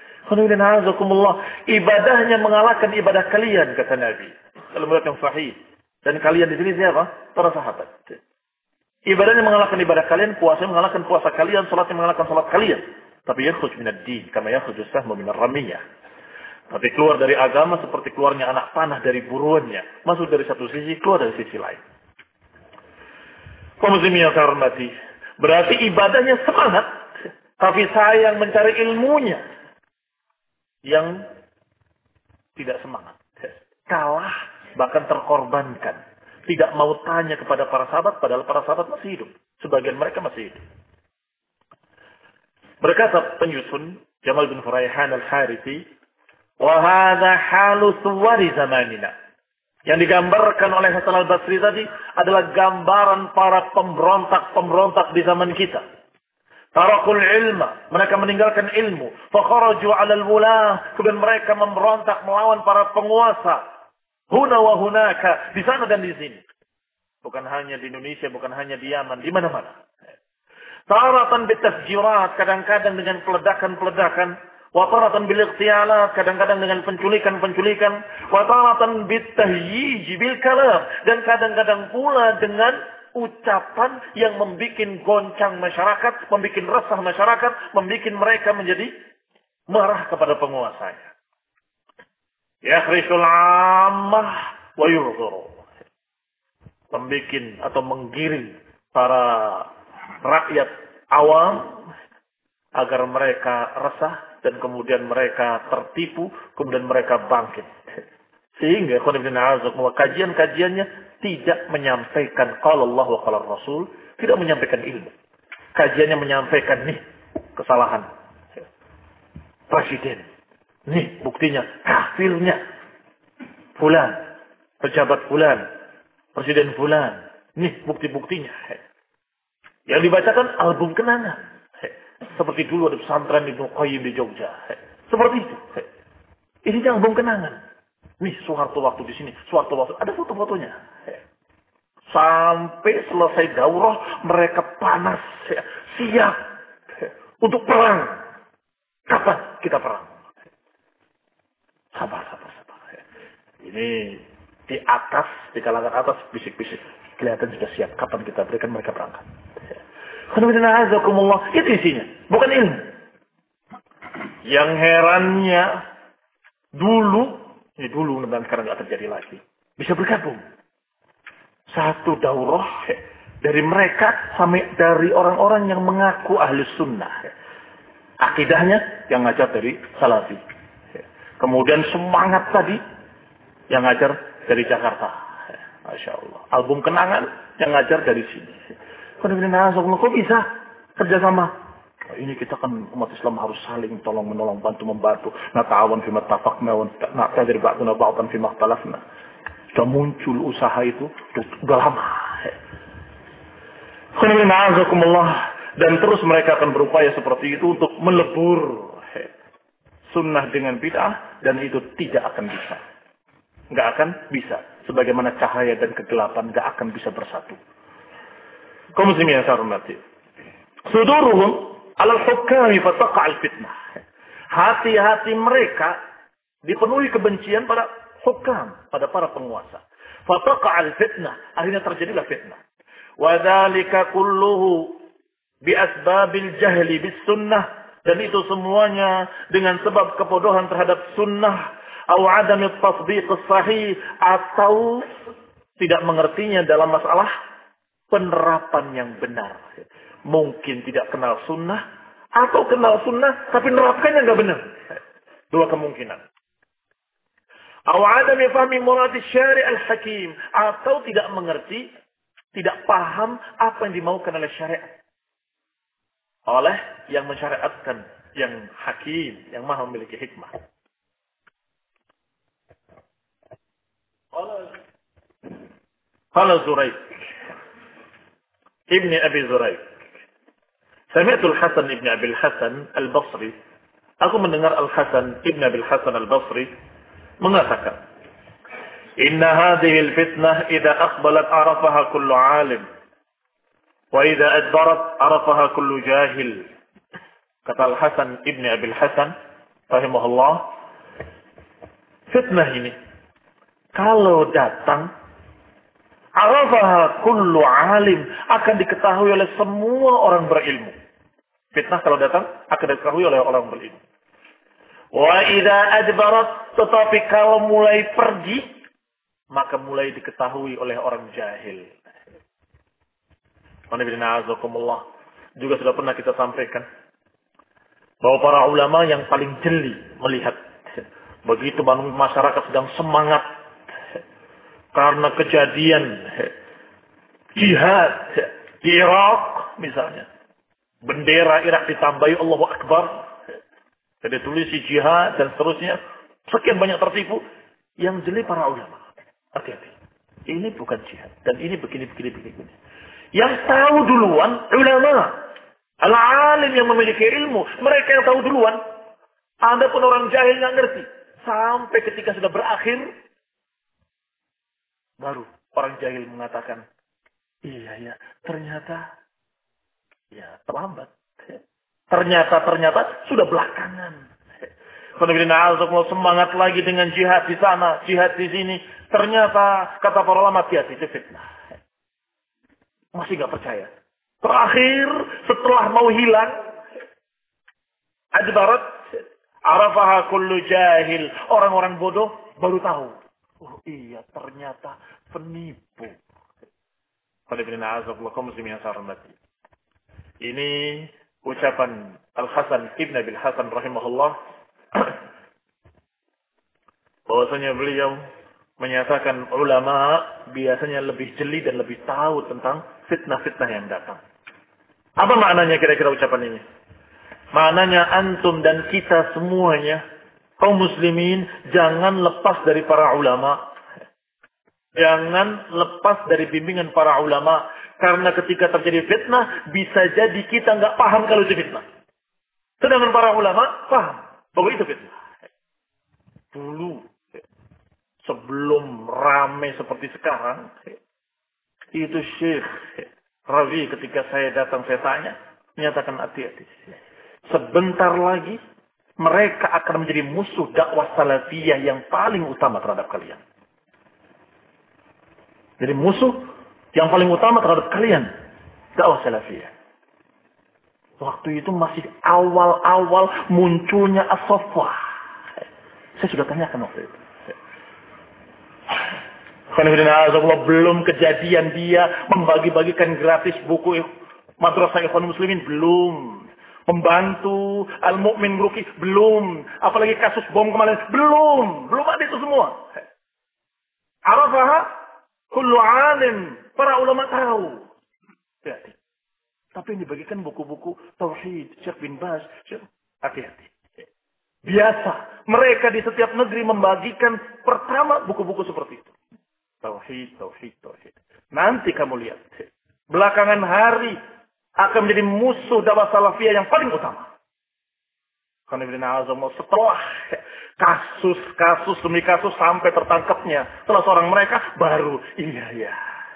Ibadahnya mengalahkan ibadah kalian, kata Nabi. Dalam riwayat yang sahih. Dan kalian di sini siapa? Para sahabat. Ibadahnya mengalahkan ibadah kalian, puasanya mengalahkan puasa kalian, salatnya mengalahkan salat kalian. Tapi yakhruj minad din kama yakhruju sahmu minar ramiyah. Tapi keluar dari agama seperti keluarnya anak panah dari buruannya. Masuk dari satu sisi, keluar dari sisi lain. Kaum muslimin yang saya hormati, berarti ibadahnya semangat, tapi sayang mencari ilmunya yang tidak semangat. Kalah, bahkan terkorbankan. Tidak mau tanya kepada para sahabat, padahal para sahabat masih hidup. Sebagian mereka masih hidup. Berkata penyusun Jamal bin Furaihan al-Harithi, "Wa hadha halu suwari zamanina." Yang digambarkan oleh Hasan al-Basri tadi adalah gambaran para pemberontak-pemberontak di zaman kita. Tarakul ilma, mereka meninggalkan ilmu. Fakharaju 'alal wulah, kemudian mereka memberontak melawan para penguasa. Huna wa hunaka, di sana dan di sini. Bukan hanya di Indonesia, bukan hanya di Yaman, di mana-mana. Taratan bitafjirat, kadang-kadang dengan peledakan-peledakan. Wa taratan bil ightialat, kadang-kadang dengan penculikan-penculikan. Wa taratan bitahyij bil kalam, dan kadang-kadang pula dengan ucapan yang membuat goncang masyarakat, membuat resah masyarakat, membuat mereka menjadi marah kepada penguasanya. Yakhrisul ammah wa yughdhuru. Membuat atau menggiring para rakyat awam agar mereka resah dan kemudian mereka tertipu, kemudian mereka bangkit. Sehingga kajian-kajiannya tidak menyampaikan qala Allah wa qala Rasul, tidak menyampaikan ilmu. Kajiannya menyampaikan nih kesalahan presiden. Nih buktinya kafirnya fulan, pejabat fulan, presiden fulan. Nih bukti-buktinya. Yang dibacakan album kenangan. Seperti dulu ada pesantren Ibnu Qayyim di Jogja. Seperti itu. Ini album kenangan. Nih Soeharto waktu di sini, Soeharto waktu ada foto-fotonya. Sampai selesai daurah mereka panas, siap untuk perang. Kapan kita perang? Sabar. Ini di atas, di kalangan atas bisik-bisik. Kelihatan sudah siap. Kapan kita berikan mereka berangkat? Itu isinya, bukan ilmu. Yang herannya dulu dan sekarang nggak terjadi lagi. Bisa bergabung. Satu daurah dari mereka sampai dari orang-orang yang mengaku ahli sunnah. Akidahnya yang ngajar dari Salafi. Kemudian semangat tadi yang ngajar dari Jakarta. Masya Allah. Album kenangan yang ngajar dari sini. Kok bisa kerjasama? Ini kita kan umat Islam harus saling tolong menolong, bantu membantu. Nata'awan fima tafaqna wa na'tadir ba'duna ba'dan fima ikhtalafna. Sudah muncul usaha itu sudah lama. Dan terus mereka akan berupaya seperti itu untuk melebur sunnah dengan bid'ah, dan itu tidak akan bisa. Nggak akan bisa. Sebagaimana cahaya dan kegelapan nggak akan bisa bersatu. Kaum muslimin yang saya hormati. Suduruhum alal hukami fataqa'al fitnah. Hati-hati mereka dipenuhi kebencian pada hukam, pada para penguasa. Fataqa'al fitnah, akhirnya terjadilah fitnah. Wa dzalika kulluhu bi asbabil jahli bis sunnah, dan itu semuanya dengan sebab kebodohan terhadap sunnah, atau adam at-tasdiq as-sahih, atau tidak mengertinya dalam masalah penerapan yang benar. Mungkin tidak kenal sunnah, atau kenal sunnah tapi nerapkannya nggak benar. Dua kemungkinan. Atau adam fahmi murad syari' al-hakim, atau tidak mengerti, tidak paham apa yang dimaukan oleh syariat, oleh yang mensyariatkan, yang hakim, yang maha memiliki hikmah. Qala Zuraik Ibn Abi Zuraik, Sami'tul Hasan Ibn Abi Hasan Al-Basri, aku mendengar Al-Hasan Ibn Abi Hasan Al-Basri mengatakan, Inna hadhihi al-fitnah idza aqbalat arafaha kullu alim, wa idza adbarat arafaha kullu jahil. Kata Al-Hasan Ibn Abi Hasan rahimahullah, fitnah ini kalau datang, arafaha kullu alim, akan diketahui oleh semua orang berilmu. Fitnah kalau datang akan diketahui oleh orang berilmu. Wa idza adbarat, tetapi kalau mulai pergi, maka mulai diketahui oleh orang jahil. Juga sudah pernah kita sampaikan bahwa para ulama yang paling jeli melihat begitu masyarakat sedang semangat karena kejadian jihad di Irak misalnya, bendera Irak ditambahi Allahu Akbar, ada tulis jihad dan seterusnya, sekian banyak tertipu, yang jeli para ulama. Hati-hati. Ini bukan jihad. Dan ini begini. Yang tahu duluan, ulama. Al-alim yang memiliki ilmu. Mereka yang tahu duluan. Anda pun orang jahil nggak ngerti. Sampai ketika sudah berakhir, baru orang jahil mengatakan, iya, ternyata, ya terlambat. Ternyata sudah belakangan. Semangat lagi dengan jihad di sana, jihad di sini. Ternyata kata para ulama hati-hati itu fitnah. Masih nggak percaya. Terakhir setelah mau hilang, adbarat, arafaha kullu jahil. Orang-orang bodoh baru tahu. Oh iya, ternyata penipu. Ini ucapan Al-Hasan Ibn Abil Hasan rahimahullah. Bahwasanya beliau menyatakan ulama biasanya lebih jeli dan lebih tahu tentang fitnah-fitnah yang datang. Apa maknanya kira-kira ucapan ini? Maknanya antum dan kita semuanya, kaum muslimin, jangan lepas dari para ulama. Jangan lepas dari bimbingan para ulama. Karena ketika terjadi fitnah, bisa jadi kita nggak paham kalau itu fitnah. Sedangkan para ulama paham bahwa itu fitnah. Dulu, sebelum ramai seperti sekarang, itu Syekh Rawi ketika saya datang saya tanya, menyatakan hati-hati. Sebentar lagi mereka akan menjadi musuh dakwah salafiyah yang paling utama terhadap kalian. Jadi musuh yang paling utama terhadap kalian dakwah salafiyah. Waktu itu masih awal-awal munculnya as-saffah. Saya sudah tanyakan waktu itu. Belum kejadian dia membagi-bagikan gratis buku Madrasah Ikhwan Muslimin, belum. Membantu Al-Mu'min Ruki, belum. Apalagi kasus bom kemarin, belum. Belum ada itu semua. Arafaha kullu alim. Para ulama tahu. Hati-hati. Tapi yang dibagikan buku-buku Tauhid, Syekh bin Baz. Hati-hati. Biasa. Mereka di setiap negeri membagikan pertama buku-buku seperti itu. Tauhid. Nanti kamu lihat. Belakangan hari akan menjadi musuh dakwah salafiyah yang paling utama. Setelah kasus demi kasus sampai tertangkapnya salah seorang mereka, baru iya.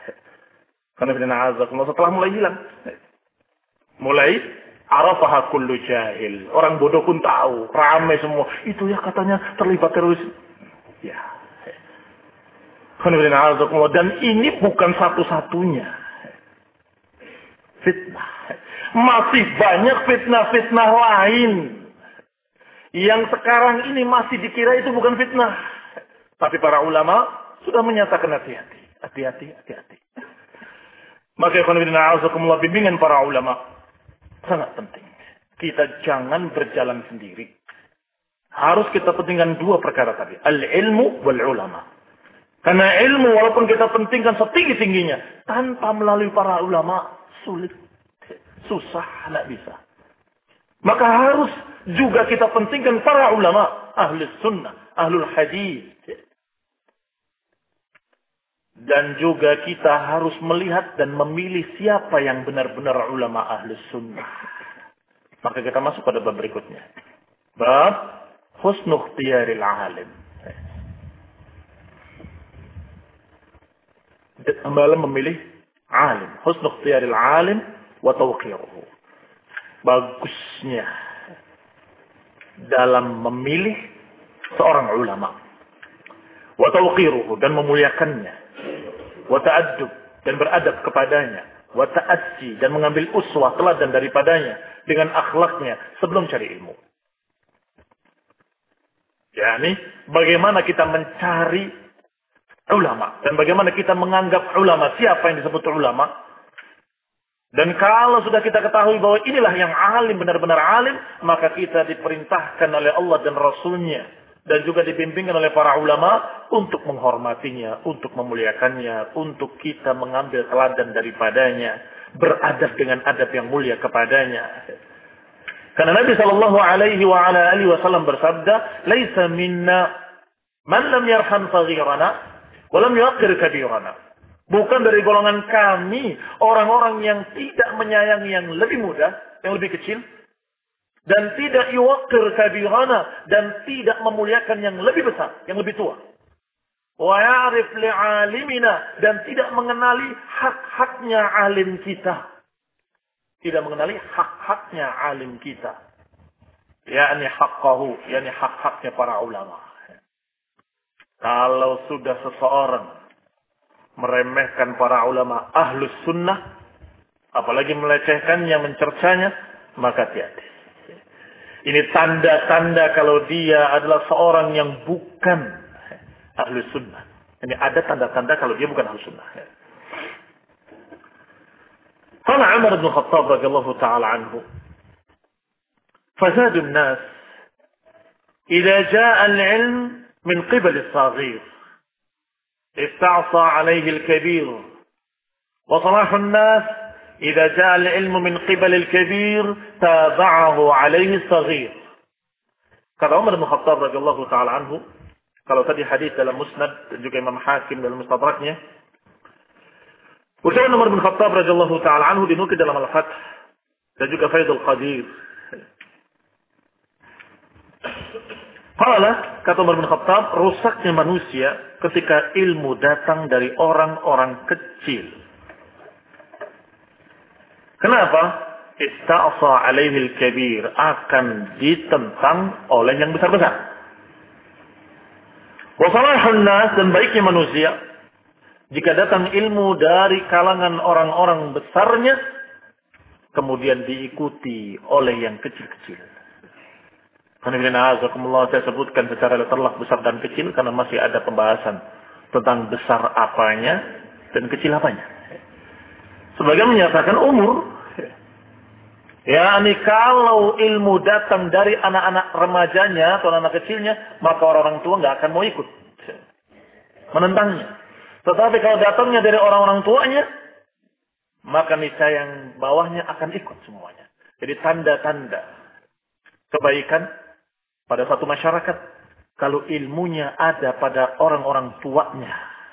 Setelah mulai hilang. Mulai arafaha kullu jahil. Orang bodoh pun tahu. Ramai semua. Itu ya katanya terlibat teroris. Ya. Dan ini bukan satu-satunya fitnah. Masih banyak fitnah-fitnah lain. Yang sekarang ini masih dikira itu bukan fitnah. Tapi para ulama sudah menyatakan hati-hati. Hati-hati. Maka bimbingan para ulama sangat penting. Kita jangan berjalan sendiri. Harus kita pentingkan dua perkara tadi. Al-ilmu wal-ulama. Karena ilmu walaupun kita pentingkan setinggi-tingginya. Tanpa melalui para ulama, sulit. Susah, tidak bisa. Maka harus juga kita pentingkan para ulama. Ahli sunnah, ahlul hadis. Dan juga kita harus melihat dan memilih siapa yang benar-benar ulama ahli sunnah. Maka kita masuk pada bab berikutnya. Bab husnu ikhtiyaril alim. Dalam memilih alim. Husnu ikhtiyaril alim wa tawqiruhu. Bagusnya dalam memilih seorang ulama. Wa tawqiruhu, dan memuliakannya. Wa ta'addub, dan beradab kepadanya. Wa ta'assi, dan mengambil uswah teladan daripadanya dengan akhlaknya sebelum cari ilmu. Yani bagaimana kita mencari ulama dan bagaimana kita menganggap ulama, siapa yang disebut ulama. Dan kalau sudah kita ketahui bahwa inilah yang alim, benar-benar alim, maka kita diperintahkan oleh Allah dan Rasulnya, dan juga dibimbingkan oleh para ulama untuk menghormatinya, untuk memuliakannya, untuk kita mengambil teladan daripadanya, beradab dengan adab yang mulia kepadanya. Karena Nabi Shallallahu Alaihi Wasallam bersabda, "Laisa minna man lam yarham saghirana, Walam yuqir kabirana. Bukan dari golongan kami, orang-orang yang tidak menyayangi yang lebih muda, yang lebih kecil. Dan tidak yuqir kabirana. Dan tidak memuliakan yang lebih besar, yang lebih tua. Wa ya'rif li'alimina. Dan tidak mengenali hak-haknya alim kita. Tidak mengenali hak-haknya alim kita. Yakni haqqahu. Yakni hak-haknya para ulama. Kalau sudah seseorang meremehkan para ulama ahlus sunnah, apalagi melecehkannya, mencercanya, maka hati-hati. Ini tanda-tanda kalau dia adalah seorang yang bukan ahlus sunnah. Ini ada tanda-tanda kalau dia bukan ahlus sunnah. Qala Umar bin Khattab radhiyallahu ta'ala anhu, فزاد الناس إذا جاء العلم من قبل الصغير استعصى عليه الكبير وصلاح الناس إذا جاء العلم من قبل الكبير تابعه عليه الصغير. Kata Umar bin Khattab radhiyallahu taala anhu, kalau tadi hadis dalam Musnad dan juga Imam Hakim dalam Mustadraknya, ucapan Umar bin Khattab radhiyallahu taala anhu dinukil dalam Al-Fath dan juga Faidul Qadir. Qala, kata Umar bin Khattab, rusaknya manusia ketika ilmu datang dari orang-orang kecil. Kenapa? Ista'asa alaihi al-kabir, akan ditentang oleh yang besar-besar. Wa salahun nas, dan baiknya manusia jika datang ilmu dari kalangan orang-orang besarnya kemudian diikuti oleh yang kecil-kecil. Saya sebutkan secara terlak besar dan kecil karena masih ada pembahasan tentang besar apanya dan kecil apanya. Sebagian menyatakan umur. Ya, ini kalau ilmu datang dari anak-anak remajanya atau anak kecilnya, maka orang tua nggak akan mau ikut menentangnya. Tetapi kalau datangnya dari orang-orang tuanya, maka niscaya yang bawahnya akan ikut semuanya. Jadi tanda-tanda kebaikan pada satu masyarakat, kalau ilmunya ada pada orang-orang tuanya.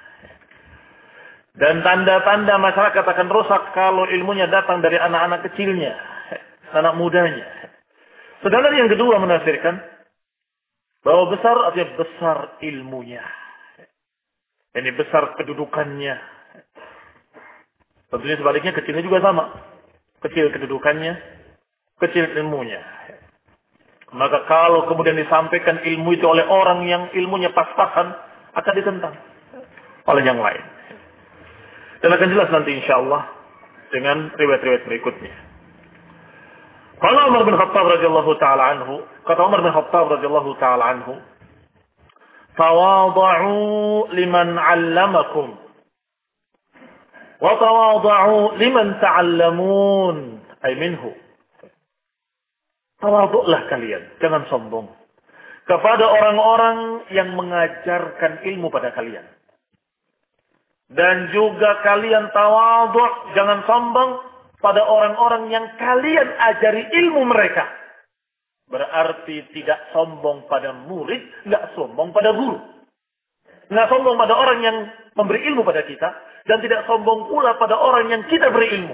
Dan tanda-tanda masyarakat akan rusak kalau ilmunya datang dari anak-anak kecilnya, anak mudanya. Sedangkan yang kedua menafsirkan bahwa besar artinya besar ilmunya. Ini besar kedudukannya. Tentunya sebaliknya kecilnya juga sama. Kecil kedudukannya, kecil ilmunya. Maka kalau kemudian disampaikan ilmu itu oleh orang yang ilmunya pas-pasan, akan ditentang oleh yang lain. Dan akan jelas nanti insyaallah dengan riwayat-riwayat berikutnya. Kalau Umar bin Khattab radhiyallahu taala anhu, kata Umar bin Khattab radhiyallahu taala anhu, "Tawadhu liman 'allamakum wa tawadhu liman ta'allamun," ay minhu. Tawaduklah kalian, jangan sombong kepada orang-orang yang mengajarkan ilmu pada kalian. Dan juga kalian tawaduk, jangan sombong pada orang-orang yang kalian ajari ilmu mereka. Berarti tidak sombong pada murid, nggak sombong pada guru. Nggak sombong pada orang yang memberi ilmu pada kita, dan tidak sombong pula pada orang yang kita beri ilmu.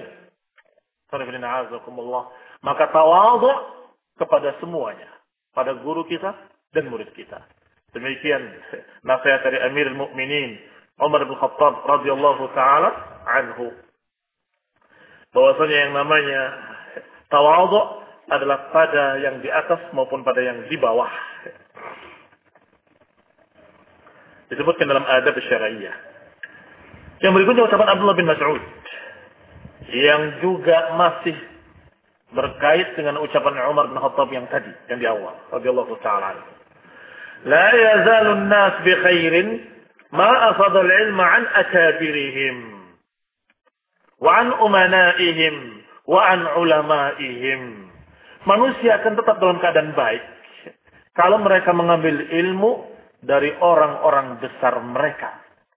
Maka tawaduk kepada semuanya, pada guru kita dan murid kita. Demikian nasihat dari Amirul Mukminin Umar bin Khattab radhiyallahu taala anhu. Bahwasanya yang namanya tawadhu adalah pada yang di atas maupun pada yang di bawah. Disebutkan dalam adab syar'iyyah. Yang berikutnya ucapan Abdullah bin Mas'ud yang juga masih berkait dengan ucapan Umar bin Khattab yang tadi, yang di awal, radhiyallahu ta'ala anhu. La yazalu an-nas bi khairin ma akhadha al-ilma an akabirihim wa an umanaihim wa an ulamaihim. Manusia akan tetap dalam keadaan baik kalau mereka mengambil ilmu dari orang-orang besar mereka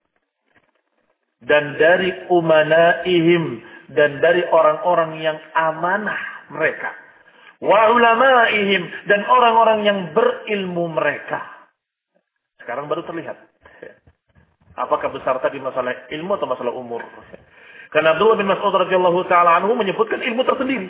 dan dari umanaihim, dan dari orang-orang yang amanah mereka, wa ulamaihim, dan orang-orang yang berilmu mereka. Sekarang baru terlihat Apakah besar tadi masalah ilmu atau masalah umur? Karena Abdullah bin Mas'ud radhiyallahu taala anhu menyebutkan ilmu tersendiri.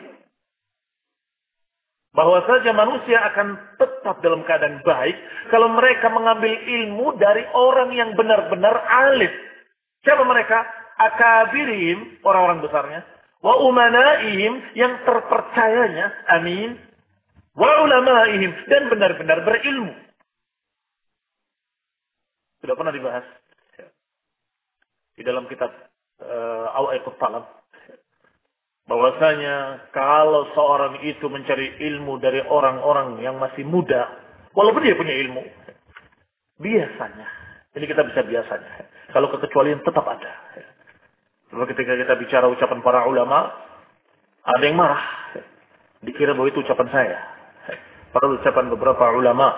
Bahwa saja manusia akan tetap dalam keadaan baik kalau mereka mengambil ilmu dari orang yang benar-benar alim. Siapa mereka? Akabirihim, orang-orang besarnya. Wa umanaihim, yang terpercayanya. Amin. Wa ulamaihim, dan benar-benar berilmu. Sudah pernah dibahas di dalam kitab Awaiqut Talab. Bahwasanya kalau seorang itu mencari ilmu dari orang-orang yang masih muda, walaupun dia punya ilmu, biasanya, ini kita bisa biasanya, kalau kekecualian tetap ada. Sebab ketika kita bicara ucapan para ulama, ada yang marah, dikira bahwa itu ucapan saya. Padahal ucapan beberapa ulama,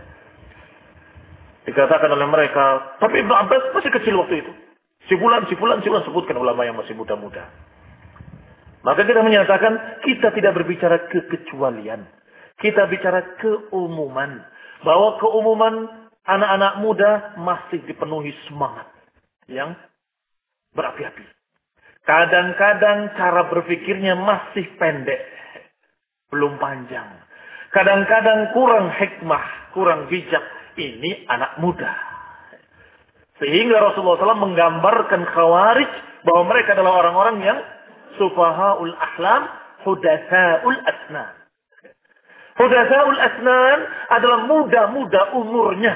dikatakan oleh mereka, tapi Ibnu Abbas masih kecil waktu itu. Si fulan sebutkan ulama yang masih muda-muda. Maka kita menyatakan kita tidak berbicara kekecualian. Kita bicara keumuman. Bahwa keumuman anak-anak muda masih dipenuhi semangat yang berapi-api. Kadang-kadang cara berpikirnya masih pendek. Belum panjang. Kadang-kadang kurang hikmah, kurang bijak. Ini anak muda. Sehingga Rasulullah SAW menggambarkan Khawarij bahwa mereka adalah orang-orang yang sufahaul ahlam, hudatsaul asnan. Hudatsaul asnan adalah muda-muda umurnya.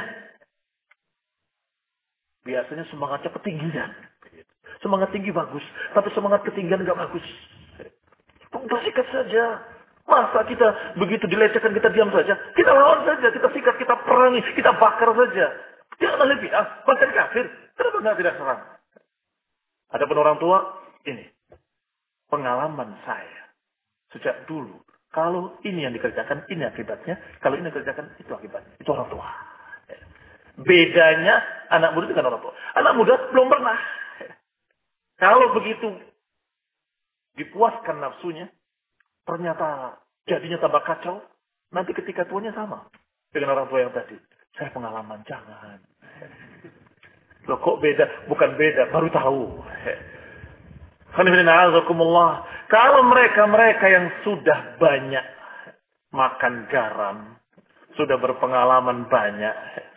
Biasanya semangatnya ketinggian. Semangat tinggi bagus, tapi semangat ketinggian enggak bagus. Udah sikat saja. Masa kita begitu dilecehkan kita diam saja? Kita lawan saja, kita sikat, kita perangi, kita bakar saja. Jangan lebih bahkan kafir. Kenapa tidak serang? Adapun orang tua, ini pengalaman saya sejak dulu. Kalau ini yang dikerjakan, ini akibatnya. Kalau ini dikerjakan, itu akibatnya. Itu orang tua. Bedanya anak muda dengan orang tua. Anak muda belum pernah. Kalau begitu dipuaskan nafsunya, ternyata jadinya tambah kacau. Nanti ketika tuanya sama dengan orang tua yang tadi. Saya pengalaman, jangan. Loh kok beda? Bukan beda, baru tahu. Kalau mereka-mereka yang sudah banyak makan garam, sudah berpengalaman banyak,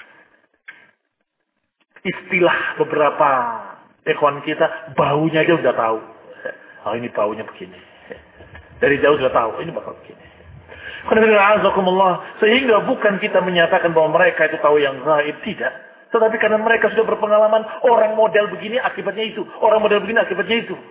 istilah beberapa ikhwan kita, baunya aja udah tahu. Oh ini baunya begini. Dari jauh sudah tahu, ini bakal begini. Sehingga bukan kita menyatakan bahwa mereka itu tahu yang gaib, tidak. Tetapi karena mereka sudah berpengalaman, orang model begini akibatnya itu. Orang model begini akibatnya itu.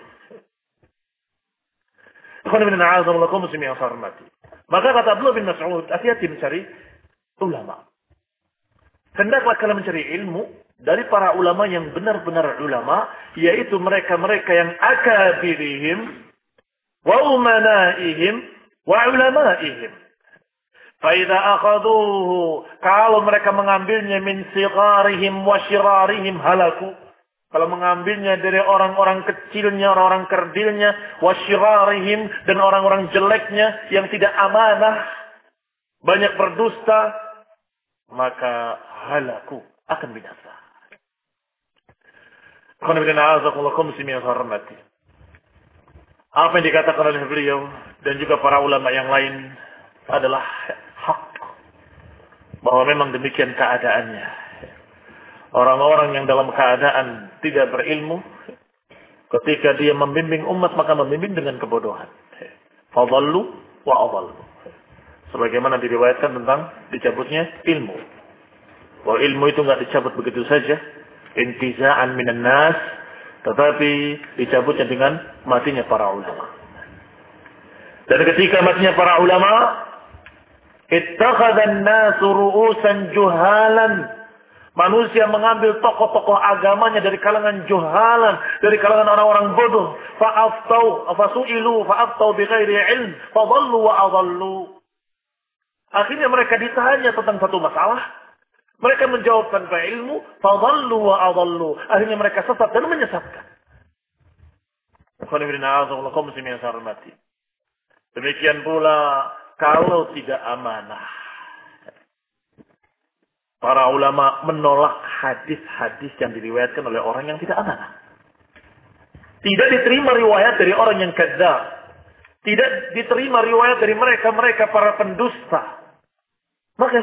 Maka kata Abdullah bin Mas'ud, hati-hati mencari ulama. Hendaklah kalian mencari ilmu dari para ulama yang benar-benar ulama, yaitu mereka-mereka yang akabirihim, wa umanaihim, wa ulamaihim. Faida akhaduhu, kalau mereka mengambilnya min sigharihim wa syirarihim halaku. Kalau mengambilnya dari orang-orang kecilnya, orang-orang kerdilnya, wa syirarihim, dan orang-orang jeleknya yang tidak amanah, banyak berdusta, maka halaku akan binasa. Apa yang dikatakan oleh beliau dan juga para ulama yang lain adalah hak. Bahwa memang demikian keadaannya. Orang-orang yang dalam keadaan tidak berilmu, ketika dia membimbing umat, maka membimbing dengan kebodohan. Fadallu wa adallu. Sebagaimana diriwayatkan tentang dicabutnya ilmu. Bahwa ilmu itu enggak dicabut begitu saja. Intiza'an minan nas. Tetapi dicabutnya dengan matinya para ulama. Dan ketika matinya para ulama, ittakhadhan nasu ru'usan juhalan. Manusia mengambil tokoh-tokoh agamanya dari kalangan juhalan, dari kalangan orang-orang bodoh. Fa'aftau bighairi ilm, fadallu wa adallu. Akhirnya mereka ditanya tentang satu masalah, mereka menjawab tanpa ilmu, fadallu wa adallu. Akhirnya mereka sesat dan menyesatkan. Demikian pula kalau tidak amanah. Para ulama menolak hadis-hadis yang diriwayatkan oleh orang yang tidak amanah. Tidak diterima riwayat dari orang yang kadzdzab. Tidak diterima riwayat dari mereka para pendusta. Maka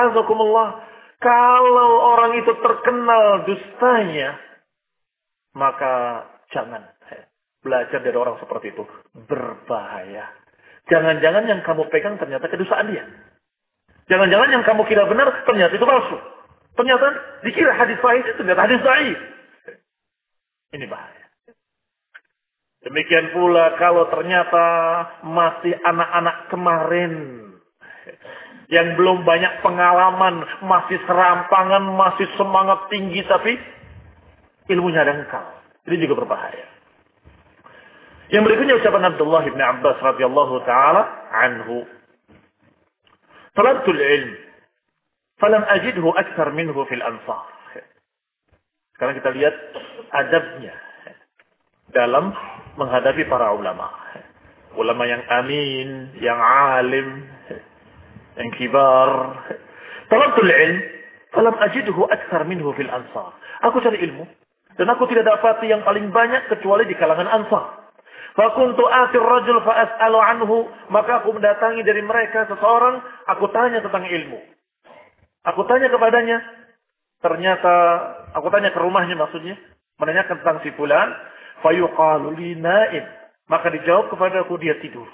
kalau orang itu terkenal dustanya, maka jangan belajar dari orang seperti itu. Berbahaya. Jangan-jangan yang kamu pegang ternyata kedustaan dia. Jangan-jangan yang kamu kira benar, ternyata itu palsu. Ternyata dikira hadis sahih, ternyata hadis dhaif. Ini bahaya. Demikian pula kalau ternyata masih anak-anak kemarin. Yang belum banyak pengalaman, masih serampangan, masih semangat tinggi, tapi ilmunya dangkal. Ini juga berbahaya. Yang berikutnya ucapan Abdullah bin Abbas radhiyallahu taala anhu. Talabtul ilm, falam ajidhu akthar minhu fil ansar. Sekarang kita lihat adabnya dalam menghadapi para ulama. Ulama yang amin, yang alim, yang kibar. Talabtul ilm, falam ajidhu akthar minhu fil ansar. Aku cari ilmu dan aku tidak dapati yang paling banyak kecuali di kalangan ansar. Fakuntu atir rajul fa'as'alu anhu. Maka aku mendatangi dari mereka seseorang. Aku tanya tentang ilmu. Aku tanya kepadanya. Ternyata, aku tanya ke rumahnya maksudnya. Menanyakan tentang si fulan. Fayuqalu li na'im. Maka dijawab kepadaku dia tidur.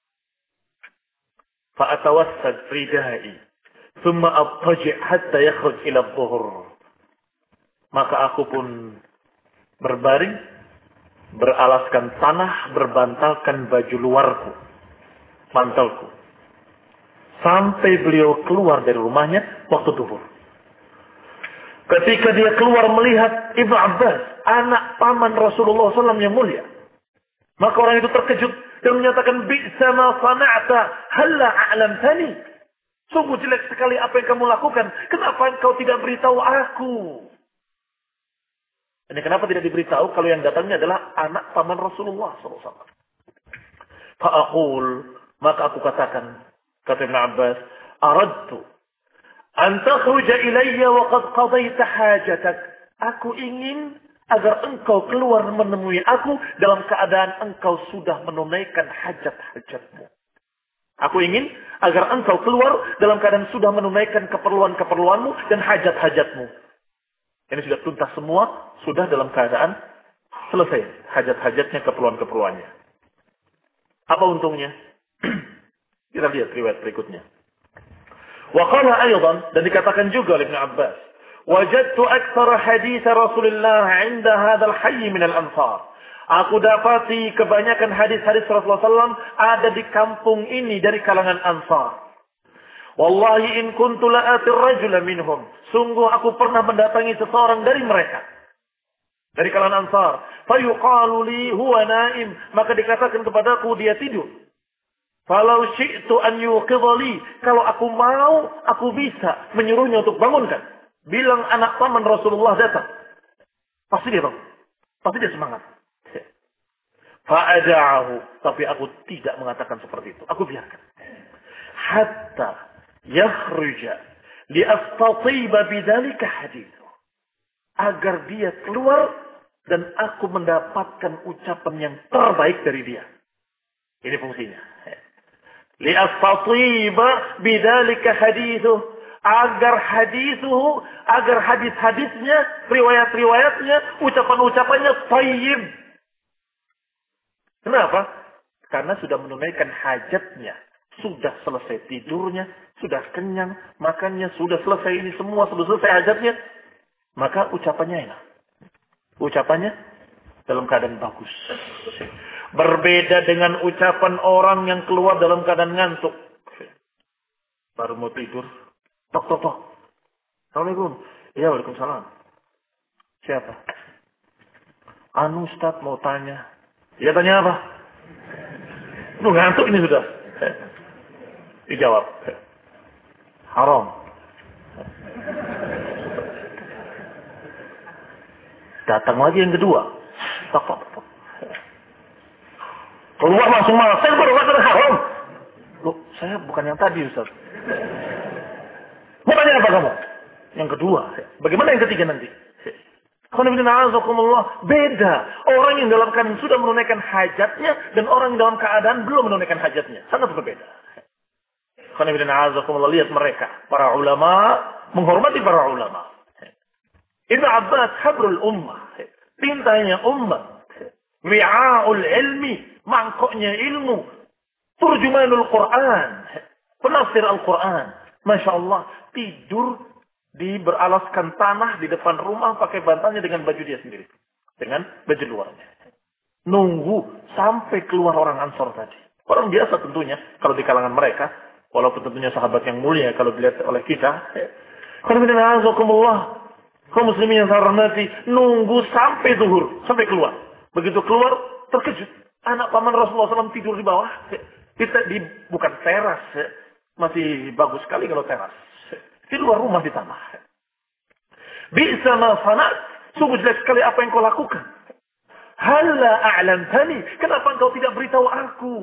Fa'atawassad ridai. Thumma abtaji' hatta yakhruj ila dhuhur. Maka aku pun berbaring. Beralaskan tanah, berbantalkan baju luarku, mantelku. Sampai beliau keluar dari rumahnya waktu duhur. Ketika dia keluar melihat Ibnu Abbas, anak paman Rasulullah SAW yang mulia. Maka orang itu terkejut dan menyatakan, Bi'sa ma sana'ta, halla a'lamtani. Sungguh jelek sekali apa yang kamu lakukan. Kenapa engkau tidak beritahu aku? Ini kenapa tidak diberitahu kalau yang datangnya adalah anak paman Rasulullah SAW. Fa'aqul, maka aku katakan, kata Ibn Abbas, aradtu an takhruja ilayya wa qad qadaita hajatak. Aku ingin agar engkau keluar menemui aku dalam keadaan engkau sudah menunaikan hajat-hajatmu. Aku ingin agar engkau keluar dalam keadaan sudah menunaikan keperluan-keperluanmu dan hajat-hajatmu. Ini sudah tuntas semua, sudah dalam keadaan selesai hajat-hajatnya, keperluan-keperluannya. Apa untungnya? Kita lihat riwayat berikutnya. Wa qala aydan, dan dikatakan juga oleh Ibnu Abbas, wajadtu aktsara hadits Rasulullah 'inda hadzal hayy min al-ansar. Aku dapati kebanyakan hadis-hadis Rasulullah SAW ada di kampung ini dari kalangan Ansar. Wallahi in kuntu la'atir rajula minhum. Sungguh aku pernah mendatangi seseorang dari mereka. Dari kalangan Ansar. Fayuqalu li huwa naim. Maka dikatakan kepadaku dia tidur. Falau syi'tu an yuqidhali. Kalau aku mau, aku bisa menyuruhnya untuk bangunkan. Bilang anak paman Rasulullah datang. Pasti dia bangun. Pasti dia semangat. Fa'ada'ahu. Tapi aku tidak mengatakan seperti itu. Aku biarkan. Hatta yakhruja liastatiba bidzalika hadithu, agar dia keluar dan aku mendapatkan ucapan yang terbaik dari dia. Ini fungsinya. Liastatiba bidzalika hadithu, agar hadis-hadisnya, riwayat-riwayatnya, ucapan-ucapannya thayyib. Kenapa? Karena sudah menunaikan hajatnya. Sudah selesai tidurnya, sudah kenyang, makannya, sudah selesai ini semua, sudah selesai hajatnya. Maka ucapannya enak. Ucapannya dalam keadaan bagus. Berbeda dengan ucapan orang yang keluar dalam keadaan ngantuk. Baru mau tidur. Tok, tok, tok. Assalamualaikum. Ya, waalaikumsalam. Siapa? Anu Ustaz mau tanya. Ya, tanya apa? Lu ngantuk ini sudah. Dijawab. Haram. Datang lagi yang kedua. Tok, tok, tok. Keluar langsung malah. Saya baru kata haram. Loh, saya bukan yang tadi Ustaz. Mau tanya apa kamu? Yang kedua, bagaimana yang ketiga nanti? Beda. Orang yang dalam keadaan sudah menunaikan hajatnya dan orang yang dalam keadaan belum menunaikan hajatnya. Sangat berbeda. Lihat mereka. Para ulama menghormati para ulama. Ibn Abbas habrul ummah. Tintanya ummah. Wi'a'ul ilmi. Mangkoknya ilmu. Turjumanul Quran. Penafsir Al-Quran. Masya Allah. Tidur beralaskan tanah di depan rumah pakai bantalnya dengan baju dia sendiri. Dengan baju luarnya. Nunggu sampai keluar orang Ansor tadi. Orang biasa tentunya. Kalau di kalangan mereka. Walaupun tentunya sahabat yang mulia. Kalau dilihat oleh kita. Kaum muslimin yang saya hormati. Nunggu sampai zuhur. Sampai keluar. Begitu keluar. Terkejut. Anak paman Rasulullah SAW tidur di bawah. Kita bukan teras. Masih bagus sekali kalau teras. Di luar rumah di tanah. Bisa ma sanat. Sungguh jelek sekali apa yang kau lakukan. Halla a'lamtani. Kenapa engkau tidak beritahu aku?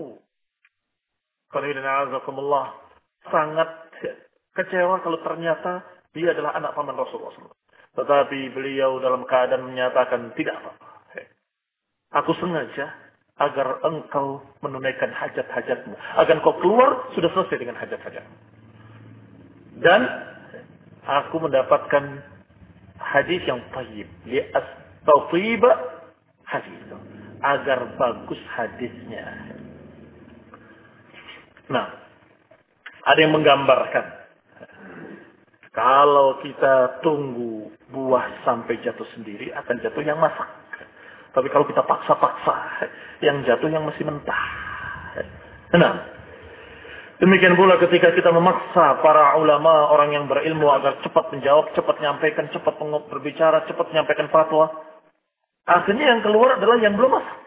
Sangat kecewa kalau ternyata dia adalah anak paman Rasulullah SAW. Tetapi beliau dalam keadaan menyatakan tidak apa-apa. Aku sengaja agar engkau menunaikan hajat-hajatmu. Agar engkau keluar sudah selesai dengan hajat-hajatmu. Dan aku mendapatkan hadis yang tayyib. Li'astatiba hadis. Agar bagus hadisnya. Nah, ada yang menggambarkan. Kalau kita tunggu buah sampai jatuh sendiri, akan jatuh yang masak. Tapi kalau kita paksa-paksa, yang jatuh yang masih mentah. Nah, demikian pula ketika kita memaksa para ulama, orang yang berilmu agar cepat menjawab, cepat menyampaikan, cepat berbicara, cepat menyampaikan fatwa. Akhirnya yang keluar adalah yang belum masak.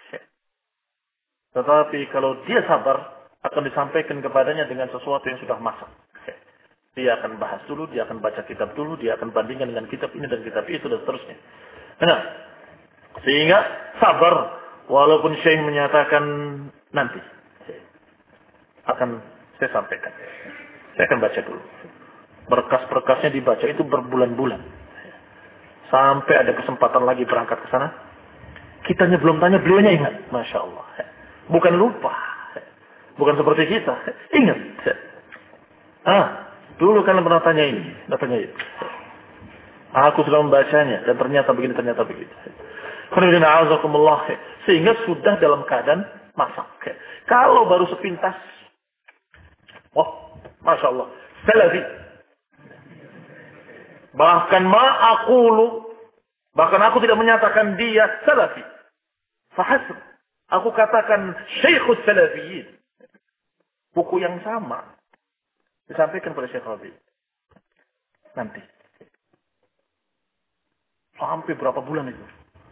Tetapi kalau dia sabar, akan disampaikan kepadanya dengan sesuatu yang sudah masak. Dia akan bahas dulu, dia akan baca kitab dulu, dia akan bandingkan dengan kitab ini dan kitab itu dan seterusnya. Nah, sehingga sabar, walaupun Syekh menyatakan nanti akan saya sampaikan. Saya akan baca dulu. Berkas-berkasnya dibaca itu berbulan-bulan. Sampai ada kesempatan lagi berangkat ke sana. Kitanya belum tanya, beliaunya ingat. Masya Allah. Bukan lupa. Bukan seperti kita. Ingat. Dulu kan pernah tanya ini. Tanya itu. Aku sudah membacanya. Dan ternyata begini, ternyata begitu. Sehingga sudah dalam keadaan masak. Kalau baru sepintas. Masya Allah. Salafi. Bahkan bahkan aku tidak menyatakan dia salafi. Fahasib. Aku katakan Syekhus Salafiyin. Buku yang sama. Disampaikan pada Syekh Rabi. Nanti. Sampai berapa bulan itu.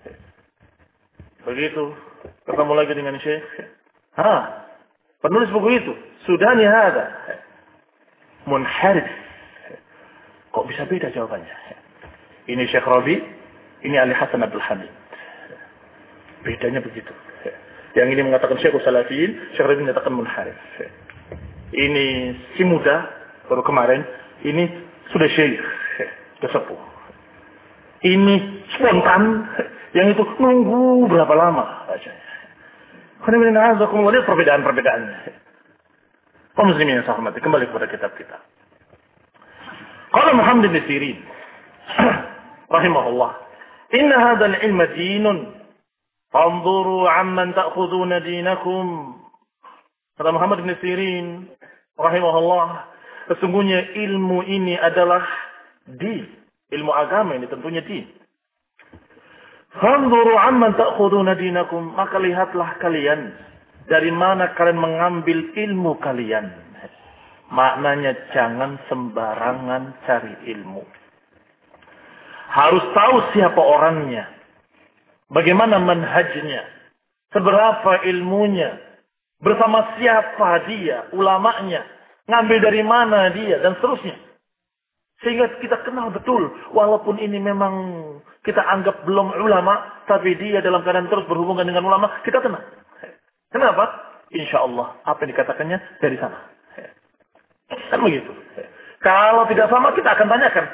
Begitu. Ketemu lagi dengan Syekh. Penulis buku itu. Sudani hada. Munharif. Kok bisa beda jawabannya? Ini Syekh Rabi. Ini Ali Hasan Abdul Hamid. Bedanya begitu. Yang ini mengatakan Syekhus Salafiyin. Syekh Rabi mengatakan munharif. Ini si muda, baru kemarin. Ini sudah syekh, sudah sepuh. Ini spontan, yang itu nunggu berapa lama bacanya. Karena lihat perbedaan-perbedaannya. Kaum muslimin yang saya hormati, kembali kepada kitab kita. Qala Muhammad bin Sirin, rahimahullah, inna hadzal ilma dinun, fanzuru amman ta'khuduna dinakum. Kata Muhammad bin Sirin, rahimahullah, sesungguhnya ilmu ini adalah din. Ilmu agama ini tentunya din. Fanzuru amman ta'khuduna dinakum. Maka lihatlah kalian dari mana kalian mengambil ilmu kalian. Maknanya jangan sembarangan cari ilmu. Harus tahu siapa orangnya. Bagaimana manhajnya. Seberapa ilmunya. Bersama siapa dia, ulamanya, ngambil dari mana dia, dan seterusnya. Sehingga kita kenal betul, walaupun ini memang kita anggap belum ulama, tapi dia dalam keadaan terus berhubungan dengan ulama, kita kenal. Kenapa? Insya Allah, apa yang dikatakannya dari sana. Kan begitu. Kalau tidak sama, kita akan tanyakan.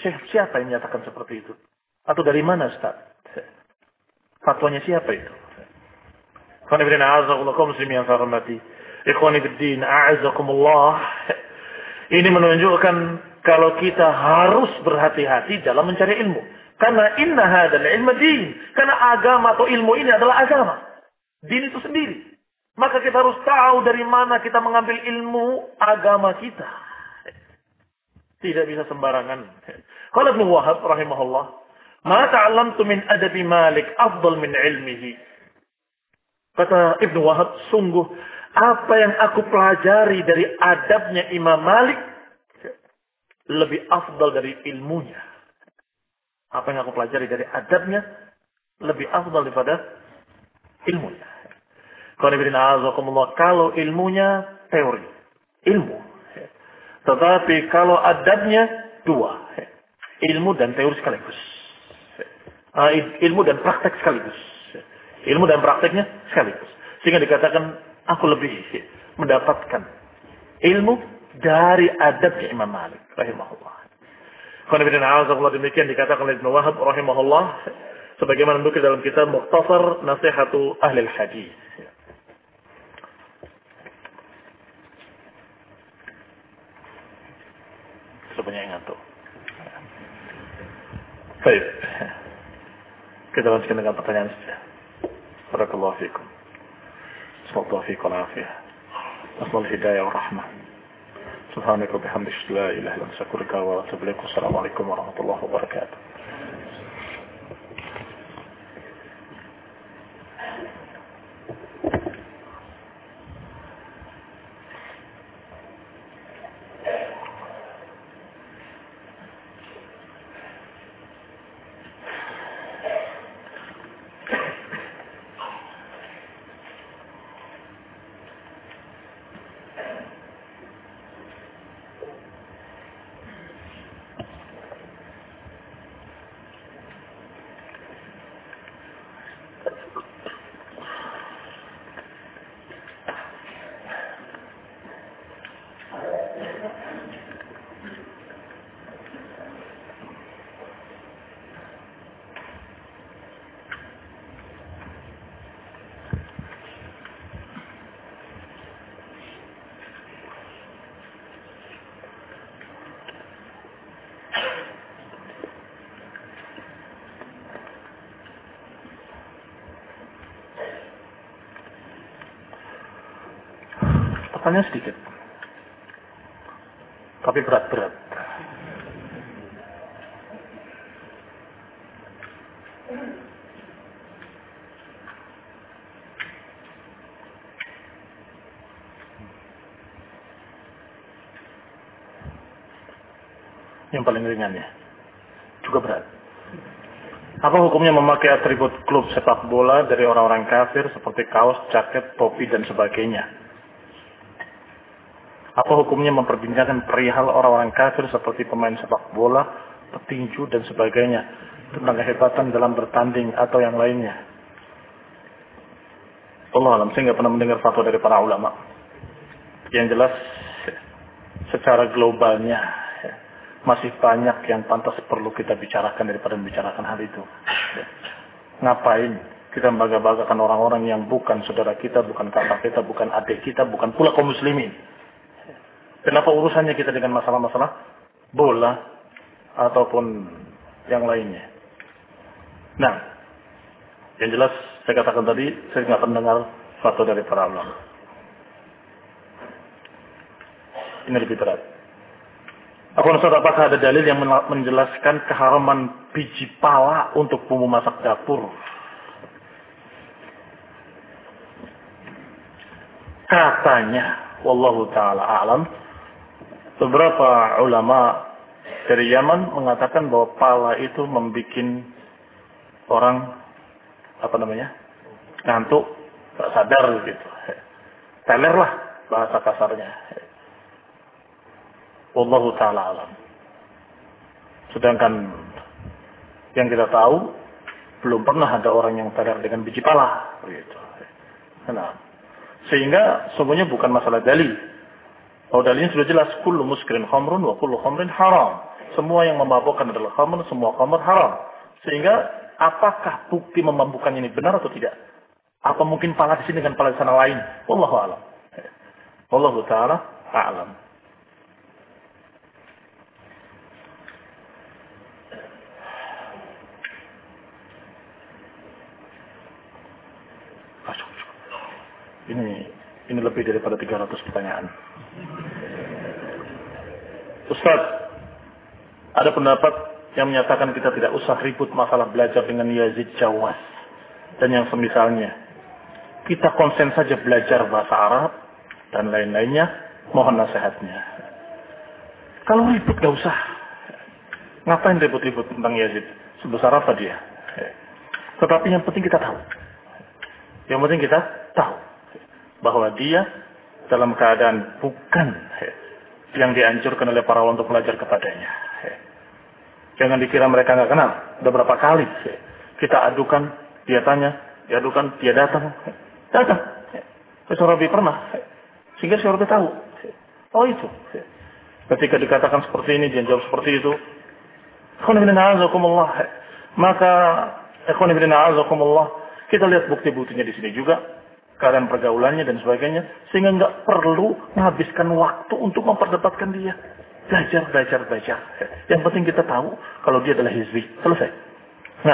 Siapa yang menyatakan seperti itu? Atau dari mana, Ustaz? Fatwanya siapa itu? Ikhwani fillah, a'azakumullah, kaum muslimin yang saya hormati. Ikhwani fiddin, a'azakumullah. Ini menunjukkan kalau kita harus berhati-hati dalam mencari ilmu. Karena inna hadzal ilma din. Karena agama atau ilmu ini adalah agama. Din itu sendiri. Maka kita harus tahu dari mana kita mengambil ilmu agama kita. Tidak bisa sembarangan. Qala Ibnu Wahab rahimahullah, "Ma ta'allamtu min adabi Malik afdal min ilmihi." Kata Ibnu Wahab, sungguh apa yang aku pelajari dari adabnya Imam Malik lebih afdal dari ilmunya. Apa yang aku pelajari dari adabnya lebih afdal daripada ilmunya. Kalau ilmunya teori, ilmu. Tetapi kalau adabnya dua, ilmu dan teori sekaligus. Ilmu dan praktek sekaligus. Ilmu dan prakteknya sekaligus. Sehingga dikatakan aku lebih mendapatkan ilmu dari adabnya Imam Malik rahimahullah. Demikian dikatakan oleh Ibnu Wahab rahimahullah sebagaimana dikutip dalam kitab Mukhtasar Nasihatu Ahli Hadis. Sebenarnya ngantuk. Baik. Kita lanjutkan dengan pertanyaan saja. Barakallahu fiikum. Semoga fiikum afiyah. Asmal hidayah wa rahmah. Subhanaka wa bihamdika la ilaha illa anta astaghfiruka wa atubu ilaik. Assalamualaikum warahmatullahi wabarakatuh. Pertanyaan sedikit, tapi berat-berat. Yang paling ringannya juga berat. Apa hukumnya memakai atribut klub sepak bola dari orang-orang kafir seperti kaos, jaket, topi, dan sebagainya? Apa hukumnya memperbincangkan perihal orang-orang kafir seperti pemain sepak bola, petinju, dan sebagainya tentang kehebatan dalam bertanding atau yang lainnya? Allah alam, saya nggak pernah mendengar fatwa dari para ulama. Yang jelas, secara globalnya masih banyak yang pantas perlu kita bicarakan daripada membicarakan hal itu. Ngapain kita membangga-banggakan orang-orang yang bukan saudara kita, bukan kakak kita, bukan adik kita, bukan pula kaum muslimin? Kenapa urusannya kita dengan masalah-masalah bola ataupun yang lainnya? Nah, yang jelas saya katakan tadi, saya nggak pernah dengar fatwa dari para ulama. Ini lebih berat. Apakah ada dalil yang menjelaskan keharaman biji pala untuk bumbu masak dapur? Katanya, wallahu ta'ala a'lam, beberapa ulama dari Yaman mengatakan bahwa pala itu membuat orang ngantuk, tak sadar gitu. Teler lah bahasa kasarnya. Wallahu ta'ala alam. Sedangkan yang kita tahu belum pernah ada orang yang teler dengan biji pala gitu. Nah, sehingga semuanya bukan masalah dalil. Oh, dalilnya sudah jelas, kullu muskirin khamrun wa kullu khamrin haram. semua yang memabukkan adalah khamr, semua khamr haram. Sehingga apakah bukti memabukkan ini benar atau tidak? Apa mungkin pala di sini dengan pala di sana lain? Wallahu a'lam. Wallahu ta'ala a'lam. Ini lebih daripada 300 pertanyaan. Ustaz, ada pendapat yang menyatakan kita tidak usah ribut masalah belajar dengan Yazid Jawas dan yang semisalnya. Kita konsen saja belajar bahasa Arab dan lain-lainnya. Mohon nasihatnya. Kalau ribut gak usah. Ngapain ribut-ribut tentang Yazid? Sebesar apa dia? Tetapi yang penting kita tahu. Yang penting kita tahu bahwa dia dalam keadaan bukan yang dianjurkan oleh para ulama untuk belajar kepadanya. Jangan dikira mereka nggak kenal. Udah berapa kali kita adukan, dia tanya, diadukan, dia datang. Syekh Rabi pernah. Sehingga Syekh Rabi tahu. Oh itu. Ketika dikatakan seperti ini, dia jawab seperti itu. Maka kita lihat bukti-buktinya di sini juga. Keadaan pergaulannya dan sebagainya, sehingga nggak perlu menghabiskan waktu untuk memperdebatkan dia. Belajar. Yang penting kita tahu kalau dia adalah hizbi. Selesai. Nah,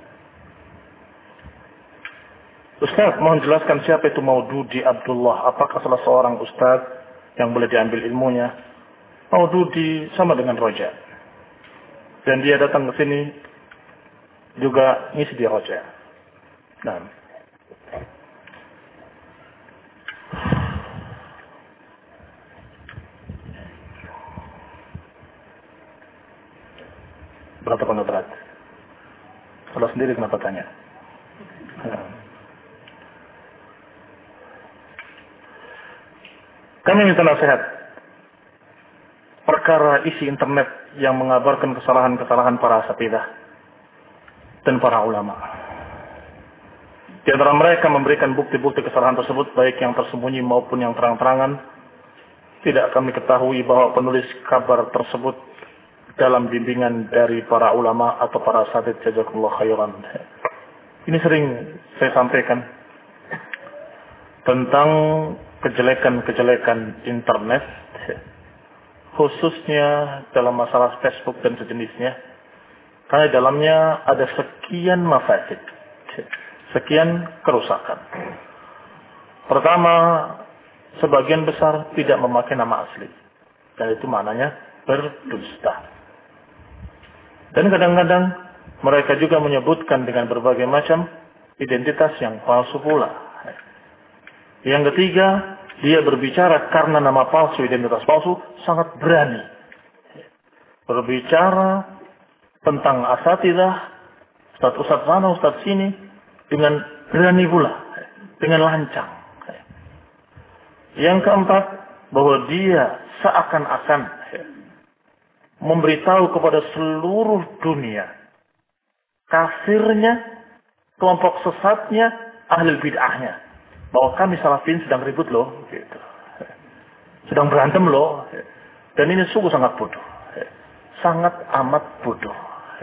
Ustaz, mohon jelaskan siapa itu Maududi Abdullah. Apakah salah seorang Ustaz yang boleh diambil ilmunya? Maududi sama dengan Roja. Dan dia datang ke sini juga ngisi di Roja. Nah, berat apa nggak berat? Salah sendiri kenapa tanya? Kami minta nasihat. Perkara isi internet yang mengabarkan kesalahan-kesalahan para asatidzah dan para ulama. Di antara mereka memberikan bukti-bukti kesalahan tersebut, baik yang tersembunyi maupun yang terang-terangan. Tidak kami ketahui bahwa penulis kabar tersebut dalam bimbingan dari para ulama atau para asatidz, jazakumullah khairan. Ini sering saya sampaikan tentang kejelekan-kejelekan internet, khususnya dalam masalah Facebook dan sejenisnya, karena di dalamnya ada sekian mafasid, sekian kerusakan. Pertama, sebagian besar tidak memakai nama asli, dan itu maknanya berdusta. Dan kadang-kadang mereka juga menyebutkan dengan berbagai macam identitas yang palsu pula. Yang ketiga, dia berbicara karena nama palsu, identitas palsu, sangat berani. Berbicara tentang asatidzah, ustaz sana, ustaz sini, dengan berani pula, dengan lancang. Yang keempat, bahwa dia seakan-akan memberitahu kepada seluruh dunia kafirnya, kelompok sesatnya, ahli bid'ahnya, bahwa kami salafin sedang ribut loh, gitu. Sedang berantem loh, dan ini sungguh sangat bodoh, sangat amat bodoh.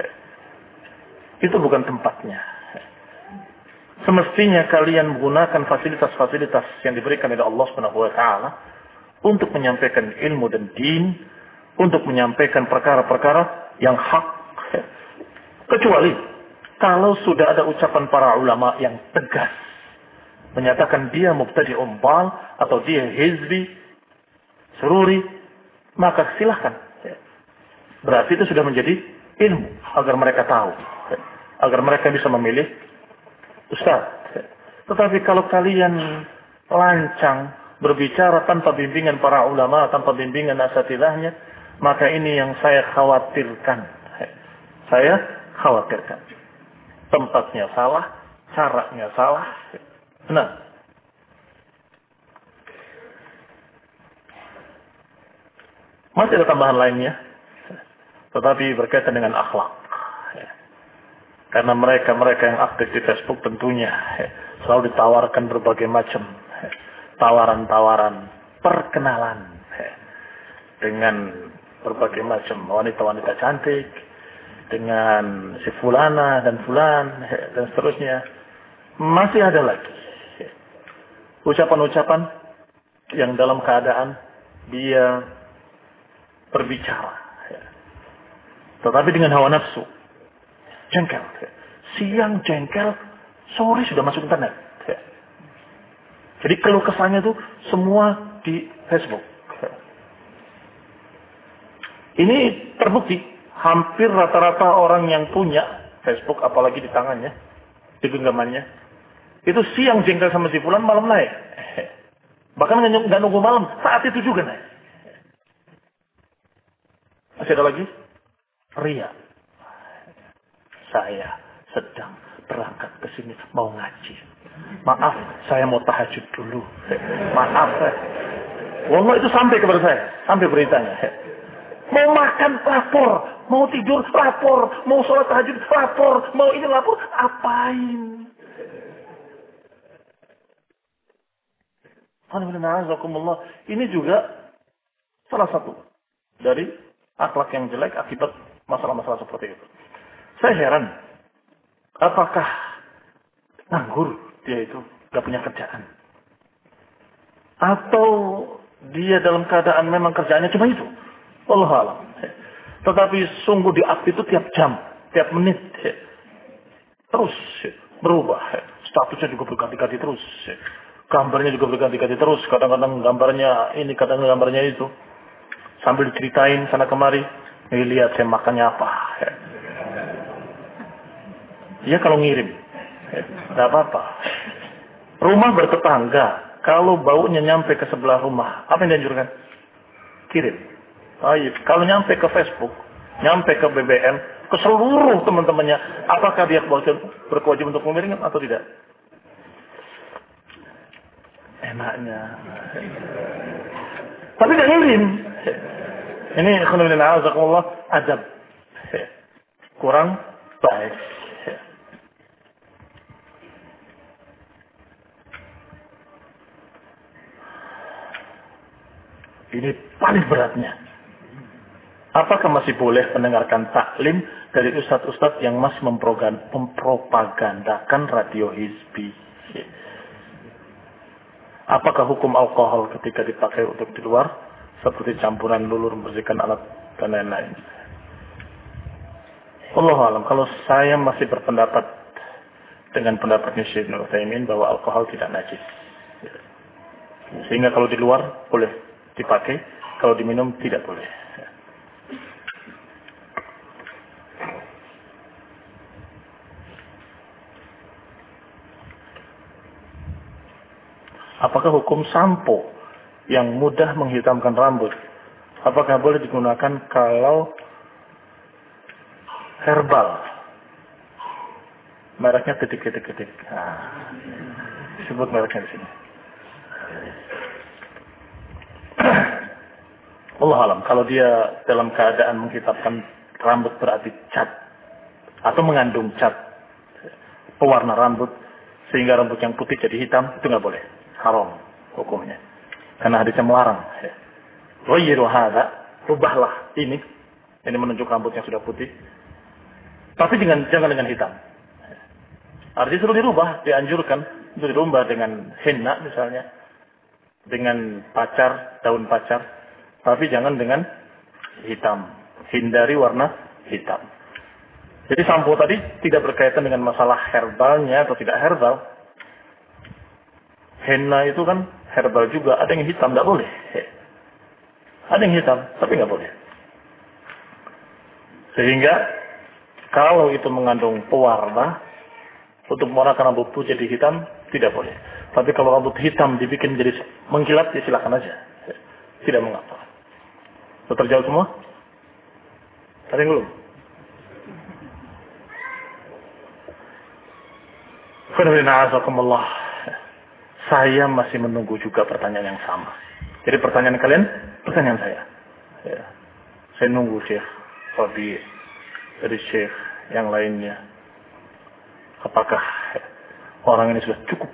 Itu bukan tempatnya. Semestinya kalian menggunakan fasilitas-fasilitas yang diberikan oleh Allah Subhanahu wa taala untuk menyampaikan ilmu dan din, untuk menyampaikan perkara-perkara yang hak. Kecuali kalau sudah ada ucapan para ulama yang tegas menyatakan dia mubtadi' umbal atau dia hizbi, sururi, maka silahkan. Berarti itu sudah menjadi ilmu agar mereka tahu, agar mereka bisa memilih ustaz. Tetapi kalau kalian lancang berbicara tanpa bimbingan para ulama, tanpa bimbingan asatidahnya, maka ini yang saya khawatirkan. Saya khawatirkan. Tempatnya salah, caranya salah. Nah, masih ada tambahan lainnya, tetapi berkaitan dengan akhlak. Karena mereka yang aktif di Facebook tentunya selalu ditawarkan berbagai macam tawaran-tawaran perkenalan dengan berbagai macam wanita-wanita cantik dengan si fulana dan fulan dan seterusnya. Masih ada lagi ucapan-ucapan yang dalam keadaan dia berbicara, tetapi dengan hawa nafsu, jengkel, siang jengkel, sore sudah masuk internet. Jadi keluh kesahnya itu semua di Facebook. Ini terbukti hampir rata-rata orang yang punya Facebook, apalagi di tangannya, di genggamannya, itu siang jengkel sama si fulan, malam naik. Bahkan nggak nunggu malam, saat itu juga naik. Masih ada lagi? Ria. Saya sedang berangkat ke sini mau ngaji. Maaf, saya mau tahajud dulu. Maaf. Wallah itu sampai kepada saya, sampai beritanya. Mau makan lapor, mau tidur lapor, mau sholat tahajud lapor, mau ini lapor, apain? Ini juga salah satu dari akhlak yang jelek akibat masalah-masalah seperti itu. Saya heran, apakah nganggur dia itu, gak punya kerjaan? Atau dia dalam keadaan memang kerjaannya cuma itu? Wallahu a'lam. Tetapi sungguh di aktif itu tiap jam, tiap menit, terus berubah. Statusnya juga berganti-ganti terus. Gambarnya juga berganti-ganti terus. Kadang-kadang gambarnya ini, kadang-kadang gambarnya itu. Sambil diceritain sana kemari. Lihat saya makannya apa. Ya kalau ngirim. Tidak apa-apa. Rumah bertetangga. Kalau baunya nyampe ke sebelah rumah. Apa yang dianjurkan? Kirim. Ayo. Kalau nyampe ke Facebook. Nyampe ke BBM. Ke seluruh teman-temannya. Apakah dia berkewajiban untuk mengirim atau tidak? Enaknya. Tapi gak ngirim. Ini adab. Kurang baik. Ini paling beratnya. Apakah masih boleh mendengarkan taklim dari ustadz-ustadz yang masih mempropagandakan radio hizbi? Apakah hukum alkohol ketika dipakai untuk di luar, seperti campuran lulur, membersihkan alat, dan lain-lain? Wallahu a'lam. Kalau saya masih berpendapat dengan pendapatnya Syekh Ibnu Utsaimin bahwa alkohol tidak najis. Sehingga kalau di luar boleh dipakai, kalau diminum tidak boleh. Apakah hukum sampo yang mudah menghitamkan rambut, apakah boleh digunakan kalau herbal? Mereknya ketik-ketik-ketik. Disebut mereknya di sini. Allah alam, kalau dia dalam keadaan menghitamkan rambut berarti cat atau mengandung cat pewarna rambut sehingga rambut yang putih jadi hitam, itu nggak boleh, haram hukumnya, karena hadisnya melarang. Ghayyiru hadza, rubahlah ini menunjuk rambut yang sudah putih, tapi jangan dengan hitam. Artinya suruh dirubah, dianjurkan untuk dirubah dengan henna misalnya, dengan pacar, daun pacar, tapi jangan dengan hitam. Hindari warna hitam. Jadi sampo tadi tidak berkaitan dengan masalah herbalnya atau tidak herbal. Henna itu kan herbal juga, ada yang hitam, tidak boleh. Ada yang hitam, tapi nggak boleh. Sehingga kalau itu mengandung pewarna untuk mewarnakan rambut putih jadi hitam, tidak boleh. Tapi kalau rambut hitam dibikin jadi mengkilat, ya silakan aja. Tidak mengapa. Sudah terjawab semua? Ada yang belum? Saya masih menunggu juga pertanyaan yang sama. Jadi pertanyaan kalian, pertanyaan saya. Ya. Saya nunggu Syekh Fabi dari Syekh yang lainnya. Apakah orang ini sudah cukup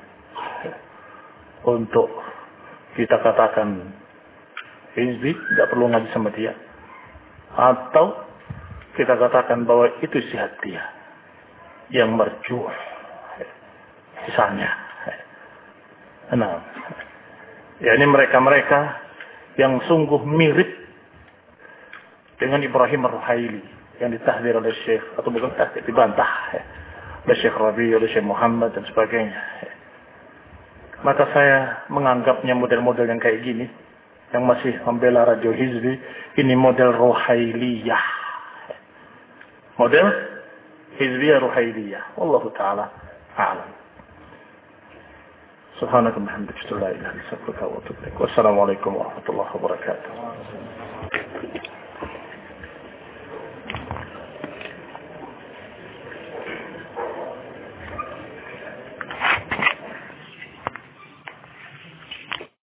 untuk kita katakan hizbi, tidak perlu ngaji sama dia, Atau kita katakan bahwa itu istihad dia yang marjuh. Misalnya. Nah, ini mereka-mereka yang sungguh mirip dengan Ibrahim Ar-Ruhaili yang ditahdir oleh Syekh, atau bukan tahdir, dibantah oleh Syekh Rabi, oleh Syekh Muhammad dan sebagainya. Maka saya menganggapnya model-model yang kayak gini, yang masih membela Radio Hizbi, ini model Ruhailiyah. Model Hizbiyah Ruhailiyah. Wallahu ta'ala a'lam. Subhanakum hamdika la ilaha illa anta astaghfiruka wa atubu ilaik. Wassalamualaikum warahmatullahi wabarakatuh.